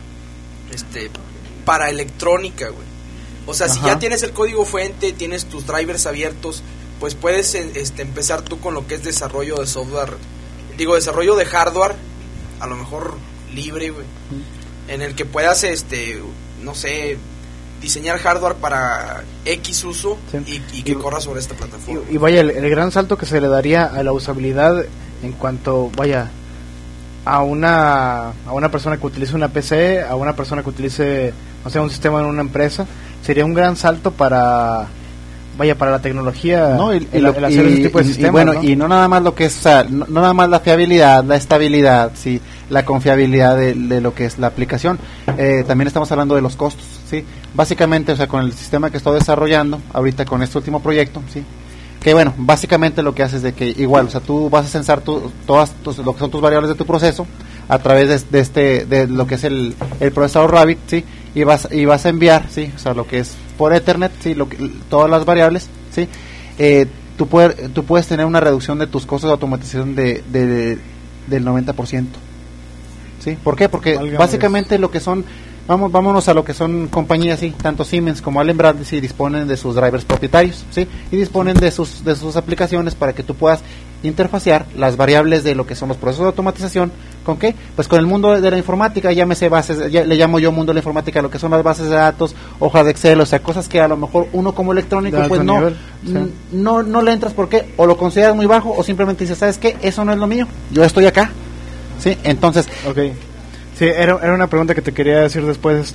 para electrónica, güey. O sea, si ya tienes el código fuente, tienes tus drivers abiertos, pues puedes, empezar tú con lo que es desarrollo de software, desarrollo de hardware, a lo mejor libre, güey, en el que puedas, no sé, diseñar hardware para X uso, Sí. y que corra sobre esta plataforma. Y vaya, el gran salto que se le daría a la usabilidad en cuanto, vaya, a una persona que utilice una PC, a una persona que utilice, o sea, un sistema en una empresa, sería un gran salto para la tecnología, ¿no? el hacer ese tipo de sistemas, bueno, ¿no? y no nada más lo que es, o sea, no nada más la fiabilidad, la estabilidad, sí, la confiabilidad de lo que es la aplicación. También estamos hablando de los costos, sí. Básicamente, o sea, con el sistema que estoy desarrollando ahorita con este último proyecto, sí, que bueno, básicamente lo que haces es de que igual, o sea, tú vas a censar todas lo que son tus variables de tu proceso a través de lo que es el procesador Rabbit, sí, y vas a enviar, sí, o sea, lo que es por Ethernet, sí, todas las variables, sí. Tú puedes tener una reducción de tus costos de automatización del 90%. ¿Sí? ¿Por qué? Porque básicamente lo que son, vámonos a lo que son compañías, sí, tanto Siemens como Allen Bradley, sí, disponen de sus drivers propietarios, sí, y disponen de sus aplicaciones para que tú puedas interfacear las variables de lo que son los procesos de automatización. ¿Con qué? Pues con el mundo de la informática, llámese bases, le llamo yo mundo de la informática, lo que son las bases de datos, hojas de Excel, o sea, cosas que a lo mejor uno como electrónico pues no le entras. ¿Por qué? O lo consideras muy bajo o simplemente dices, ¿sabes qué? Eso no es lo mío, yo estoy acá, ¿sí? Entonces, okay. Sí, era una pregunta que te quería decir después,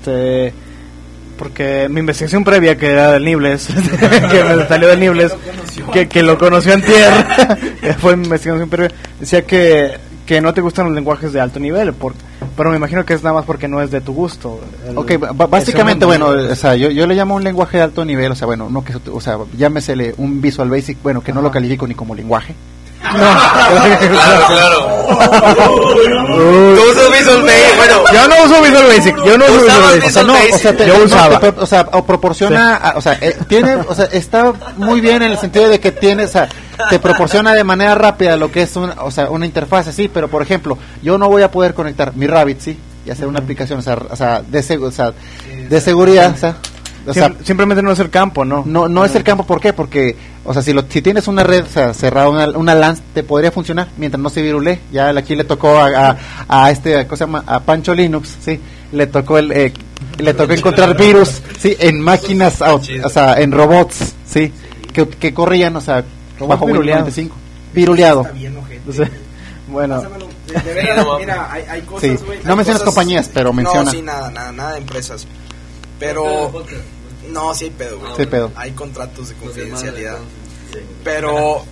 porque mi investigación previa, que era del Nibles, que me salió del Nibles, que lo conoció antier, fue mi investigación previa, decía que no te gustan los lenguajes de alto nivel, pero me imagino que es nada más porque no es de tu gusto. Básicamente, bueno, o sea, yo le llamo un lenguaje de alto nivel, o sea, bueno, no que, o sea, llámesele un Visual Basic, bueno, que no lo califico ni como lenguaje. No. Claro. ¿Tú usas Visual Basic? Bueno, yo no uso Visual Basic. Yo no uso Visual Basic. Yo usaba. O sea, proporciona, sí. O sea, tiene, o sea, está muy bien en el sentido de que tiene, o sea, te proporciona de manera rápida lo que es una interfaz, sí, pero por ejemplo, yo no voy a poder conectar mi Rabbit, sí, y hacer una aplicación, de seguridad, o sea, simplemente no es el campo, ¿no? No es el campo, ¿por qué? Porque, o sea, si tienes una red, o sea, cerrada, una LAN, te podría funcionar mientras no se virule. Ya aquí le tocó a ¿cómo se llama? A Pancho Linux, sí, le tocó encontrar virus, sí, en máquinas, o sea, en robots, sí, que corrían, o sea, bajo Windows 95, viruleado. Bueno, de veras, mira, hay cosas, sí. Wey, no mencionas compañías, pero menciona. No, sí, nada de empresas. Pero no, sí hay pedo, güey. Sí, pedo. Hay contratos de confidencialidad. Pero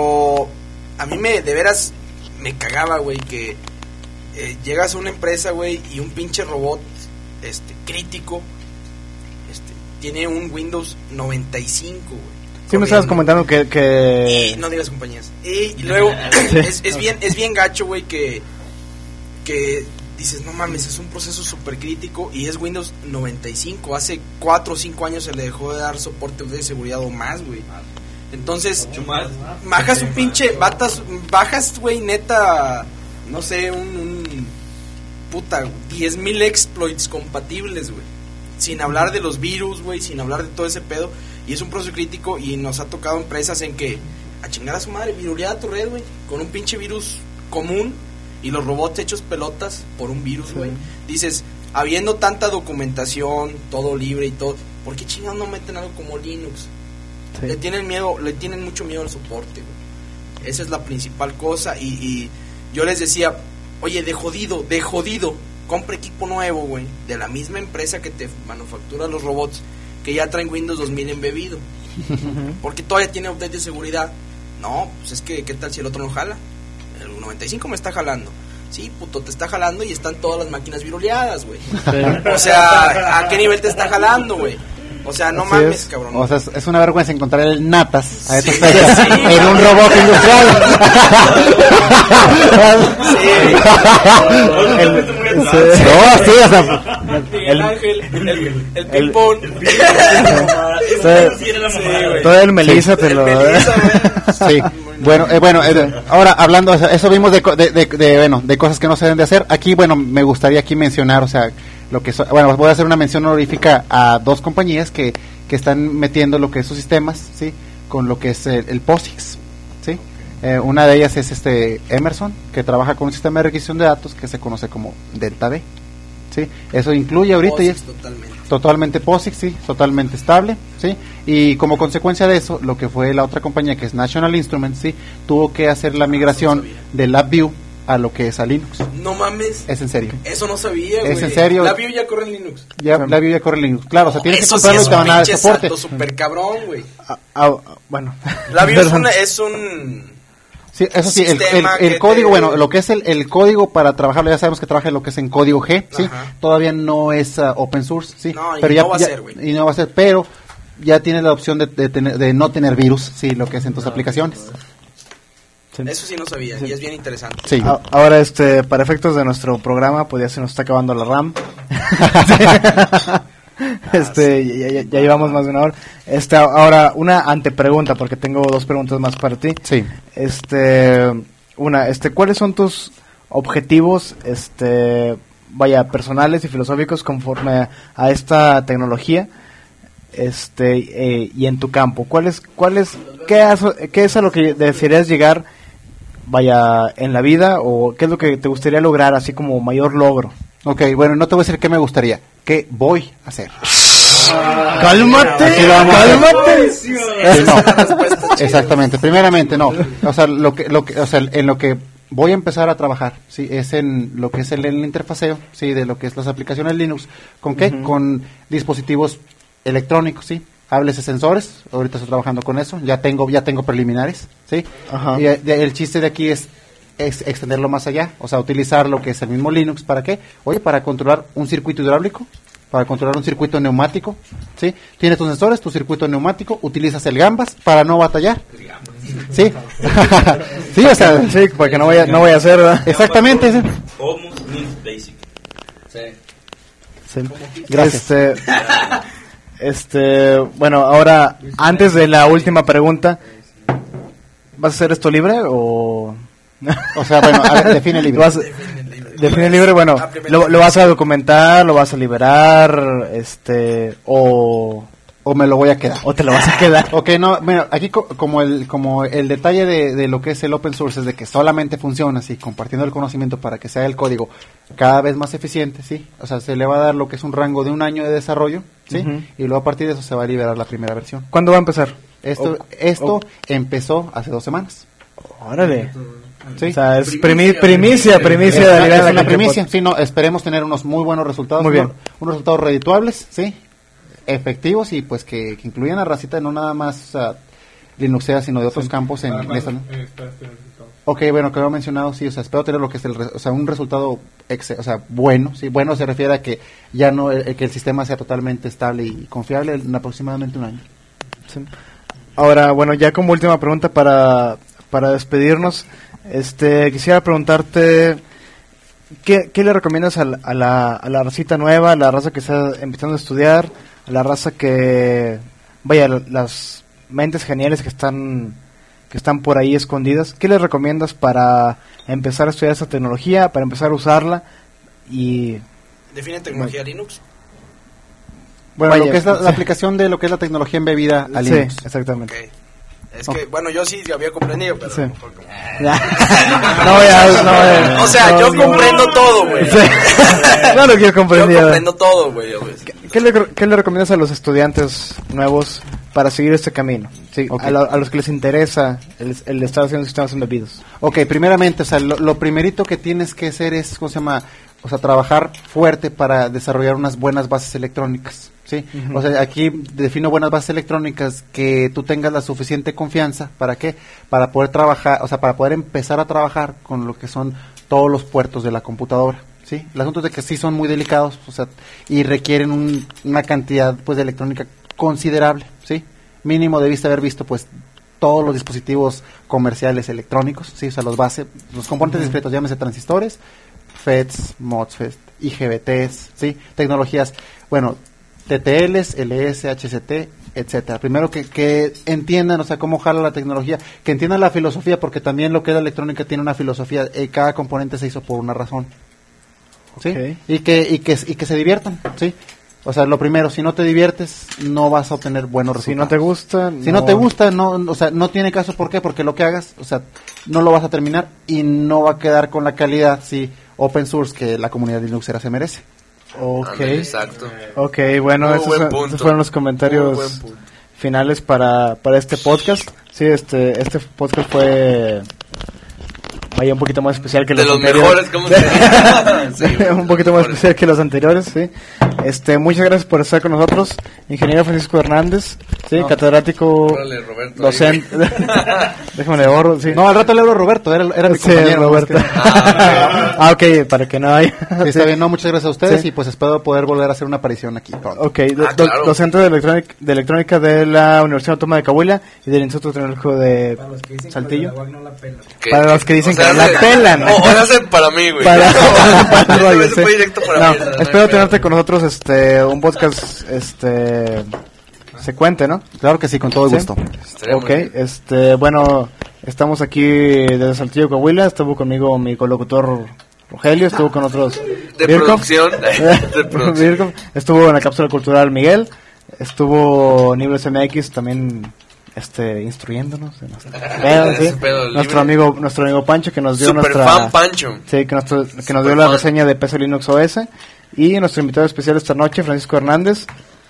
a mí de veras me cagaba, güey, que llegas a una empresa, güey, y un pinche robot crítico tiene un Windows 95, güey. Sí, me estabas comentando que... Y no digas compañías. Y luego es bien gacho, güey, que dices, no mames, es un proceso súper crítico y es Windows 95. Hace 4 o 5 años se le dejó de dar soporte de seguridad o más, güey. Entonces, bajas un pinche, bajas, güey, neta, no sé, puta, 10,000 exploits compatibles, güey. Sin hablar de los virus, güey, sin hablar de todo ese pedo. Y es un proceso crítico y nos ha tocado empresas en que, a chingar a su madre, viruleada tu red, güey, con un pinche virus común y los robots hechos pelotas por un virus, güey. Dices, habiendo tanta documentación, todo libre y todo, ¿por qué chingados no meten algo como Linux? Sí. Le tienen mucho miedo al soporte, güey. Esa es la principal cosa y yo les decía, oye, de jodido, compra equipo nuevo, güey, de la misma empresa que te manufactura los robots, que ya traen Windows 2000 embebido. Porque todavía tiene update de seguridad. No, pues es que, ¿qué tal si el otro no jala? El 95 me está jalando. Sí, puto, te está jalando y están todas las máquinas viruleadas, güey. O sea, ¿a qué nivel te está jalando, güey? O sea, no mames, cabrón. O sea, es una vergüenza encontrar el natas a esas fechas en un robot industrial. El ángel, el ping-pong. Todo el Melissa te lo... Sí. Bueno, ahora hablando, eso vimos de cosas que no se deben de hacer. Aquí, bueno, me gustaría aquí mencionar, o sea, voy a hacer una mención honorífica a 2 compañías que están metiendo lo que es sus sistemas, ¿sí? Con lo que es el POSIX, ¿sí? Una de ellas es Emerson, que trabaja con un sistema de requisición de datos que se conoce como Delta V, ¿sí? Eso incluye ahorita POSIX, totalmente POSIX, sí, totalmente estable, ¿sí? Y como consecuencia de eso, lo que fue la otra compañía que es National Instruments, ¿sí? Tuvo que hacer la migración de LabVIEW a lo que es a Linux. No mames. Es en serio. Eso no sabía, güey. Es en serio. LabVIEW ya corre en Linux. LabVIEW ya corre en Linux. Claro, o sea, tienes que comprarlo y te van a dar soporte. Eso super cabrón, güey. Bueno. LabVIEW es un sí, eso sí, el código, bueno, lo que es el código para trabajarlo, ya sabemos que trabaja lo que es en código G, ¿sí? Ajá. Todavía no es open source, ¿sí? No, pero no va a ser, güey. Y no va a ser, pero ya tienes la opción de no tener virus, sí, lo que es en tus aplicaciones. Sí. Eso sí no sabía, y es bien interesante. Sí. Ahora, para efectos de nuestro programa, pues ya se nos está acabando la RAM. Ya llevamos más de una hora. Ahora, una antepregunta, porque tengo 2 preguntas más para ti. Sí. ¿Cuáles son tus objetivos, personales y filosóficos conforme a esta tecnología? Y en tu campo, ¿qué es a lo que desearías llegar, en la vida, o qué es lo que te gustaría lograr así como mayor logro? Ok, bueno, no te voy a decir qué me gustaría, qué voy a hacer. Cálmate. No, exactamente. Primeramente, no. O sea, en lo que voy a empezar a trabajar, sí, es en lo que es el interfaceo, sí, de lo que es las aplicaciones Linux. ¿Con qué? Uh-huh. Con dispositivos electrónicos, sí. Háblese sensores. Ahorita estoy trabajando con eso. Ya tengo preliminares, sí. Uh-huh. Y el chiste de aquí es extenderlo más allá, o sea, utilizar lo que es el mismo Linux. ¿Para qué? Oye, para controlar un circuito hidráulico, para controlar un circuito neumático, ¿sí? Tienes tus sensores, tu circuito neumático, utilizas el Gambas para no batallar. Sí. Sí, o sea, sí, porque no voy a hacer, ¿verdad? Exactamente, sí. Almost means basic. Sí. Gracias. Bueno, ahora, antes de la última pregunta, ¿vas a hacer esto libre o...? O sea, bueno, a ver, define libre. Define libre, bueno, ¿lo vas a documentar, lo vas a liberar, o me lo voy a quedar? ¿O te lo vas a quedar? Ok, no, mira, aquí como el detalle de lo que es el open source es de que solamente funciona así, compartiendo el conocimiento para que sea el código cada vez más eficiente, ¿sí? O sea, se le va a dar lo que es un rango de 1 año de desarrollo, ¿sí? Uh-huh. Y luego a partir de eso se va a liberar la primera versión. ¿Cuándo va a empezar? Esto empezó hace 2 semanas. Órale. Sí. O sea, es primicia de es una primicia. Sí, no, esperemos tener unos muy buenos resultados. Muy bien. Unos resultados redituables, sí, efectivos y pues que incluyan a racita, no nada más Linuxea, sino de otros campos en esta, ¿no? Ok, bueno, que lo he mencionado, sí, o sea, espero tener lo que es un resultado bueno, sí, bueno se refiere a que ya no que el sistema sea totalmente estable y confiable en aproximadamente 1 año. Sí. Ahora, bueno, ya como última pregunta para despedirnos, quisiera preguntarte ¿qué le recomiendas a la racita nueva, a la raza que está empezando a estudiar, a la raza que, vaya, las mentes geniales que están por ahí escondidas? ¿Qué les recomiendas para empezar a estudiar esa tecnología, para empezar a usarla? Y define tecnología Linux. Bueno, vaya, lo que es la aplicación de lo que es la tecnología embebida a Linux. Sí, exactamente. Okay. Es que, bueno, yo sí había comprendido, pero... Sí. O sea, yo comprendo todo, güey. Sí. Claro que yo comprendí. Yo comprendo todo, güey. ¿Qué le recomiendas a los estudiantes nuevos para seguir este camino? Sí, okay. A los que les interesa el estar haciendo sistemas embebidos. Ok, primeramente, o sea, lo primerito que tienes que hacer es, ¿cómo se llama? O sea, trabajar fuerte para desarrollar unas buenas bases electrónicas. ¿Sí? Uh-huh. O sea, aquí defino buenas bases electrónicas que tú tengas la suficiente confianza. ¿Para qué? Para poder trabajar, o sea, para poder empezar a trabajar con lo que son todos los puertos de la computadora. ¿Sí? El asunto es de que sí son muy delicados, o sea, y requieren una cantidad, pues, de electrónica considerable. ¿Sí? Mínimo debiste haber visto, pues, todos los dispositivos comerciales electrónicos. ¿Sí? O sea, los componentes uh-huh. discretos, llámese transistores, FETs, MOSFETs, IGBTs, ¿sí? Tecnologías, bueno, TTLs, LS, HCT, etcétera. Primero que entiendan, o sea, cómo jala la tecnología, que entiendan la filosofía, porque también lo que es la electrónica tiene una filosofía, cada componente se hizo por una razón. ¿Sí? Okay. Y que se diviertan, ¿sí? O sea, lo primero, si no te diviertes, no vas a obtener buenos resultados. Si no te gusta, si no te gusta, no, o sea, no tiene caso. ¿Por qué? Porque lo que hagas, o sea, no lo vas a terminar y no va a quedar con la calidad, sí, open source que la comunidad Linuxera se merece. Okay. Exacto. Okay, bueno, esos fueron los comentarios finales para este podcast. Sí, este podcast fue un poquito más especial que los anteriores. De los mejores, sí, un poquito más especial que los anteriores, sí. Muchas gracias por estar con nosotros, ingeniero Francisco Hernández, sí, catedrático, Roberto, docente. Déjame le borro, sí. No, al rato le hablo a Roberto, era mi compañero. Roberto. Ok, para que no haya. Sí, está bien, no, muchas gracias a ustedes, sí. Y pues espero poder volver a hacer una aparición aquí pronto. Ok, claro. Docente de electrónica de la Universidad Autónoma de Coahuila y del Instituto Tecnológico de Saltillo. Para los que dicen que la pelan. O hace para mí, güey. Fue directo para mí. Espero tenerte con nosotros un podcast secuente, ¿no? Claro que sí, con todo gusto. Okay, bueno, estamos aquí desde Saltillo, Coahuila. Estuvo conmigo mi colocutor Rogelio, estuvo con otros de producción. Estuvo en la cápsula cultural Miguel, estuvo Nibles MX también instruyéndonos en ¿sí? nuestro amigo Pancho que nos dio fan Pancho. Sí, que nos dio la reseña de PC Linux OS, y nuestro invitado especial esta noche, Francisco Hernández.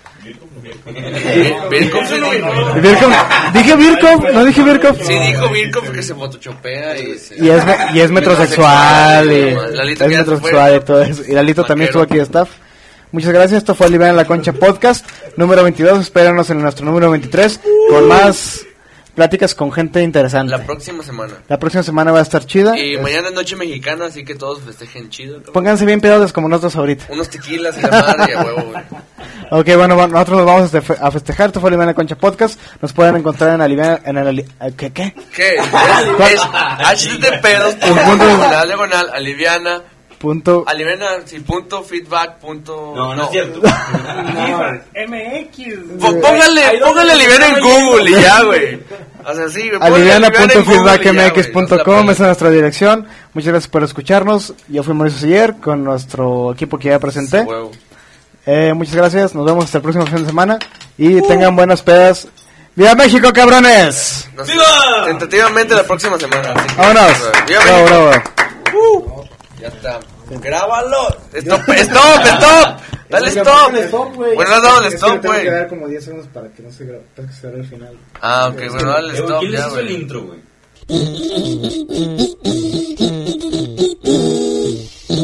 ¿Dije Birkhoff? ¿No dije Birkhoff? Sí, dijo Birkhoff que se photoshopea y es metrosexual y todo eso. Y Lalito también estuvo aquí de staff. Muchas gracias, esto fue Aliviana la Concha Podcast número 22, espéranos en nuestro número 23 con más pláticas con gente interesante. La próxima semana va a estar chida. Y mañana es noche mexicana, así que todos festejen chido, ¿no? Pónganse bien pedados como nosotros ahorita. Unos tequilas y la madre y a huevo, güey. Ok, bueno, nosotros nos vamos a festejar. Esto fue Aliviana la Concha Podcast. Nos pueden encontrar en Aliviana... ¿Qué? ¿Qué? Es http diagonal aliviana feedback. No es cierto. MX. Póngale Aliviana en Google y ya, güey. O sea, sí, aliviana.feedbackmx.com es nuestra dirección. Muchas gracias por escucharnos. Yo fui Mauricio Siller con nuestro equipo que ya presenté. Muchas gracias. Nos vemos hasta el próximo fin de semana y tengan buenas pedas. ¡Viva México, cabrones! ¡Viva! Tentativamente la próxima semana. ¡Vámonos! ¡Bravo! Ya está. ¡Grábalo! ¡Stop! ¡Dale stop! Bueno, no dale stop, güey. Tengo que dar como 10 segundos para que no se grabe el final. Ah, ok, bueno, dale stop. ¿Quién les hizo el intro, güey?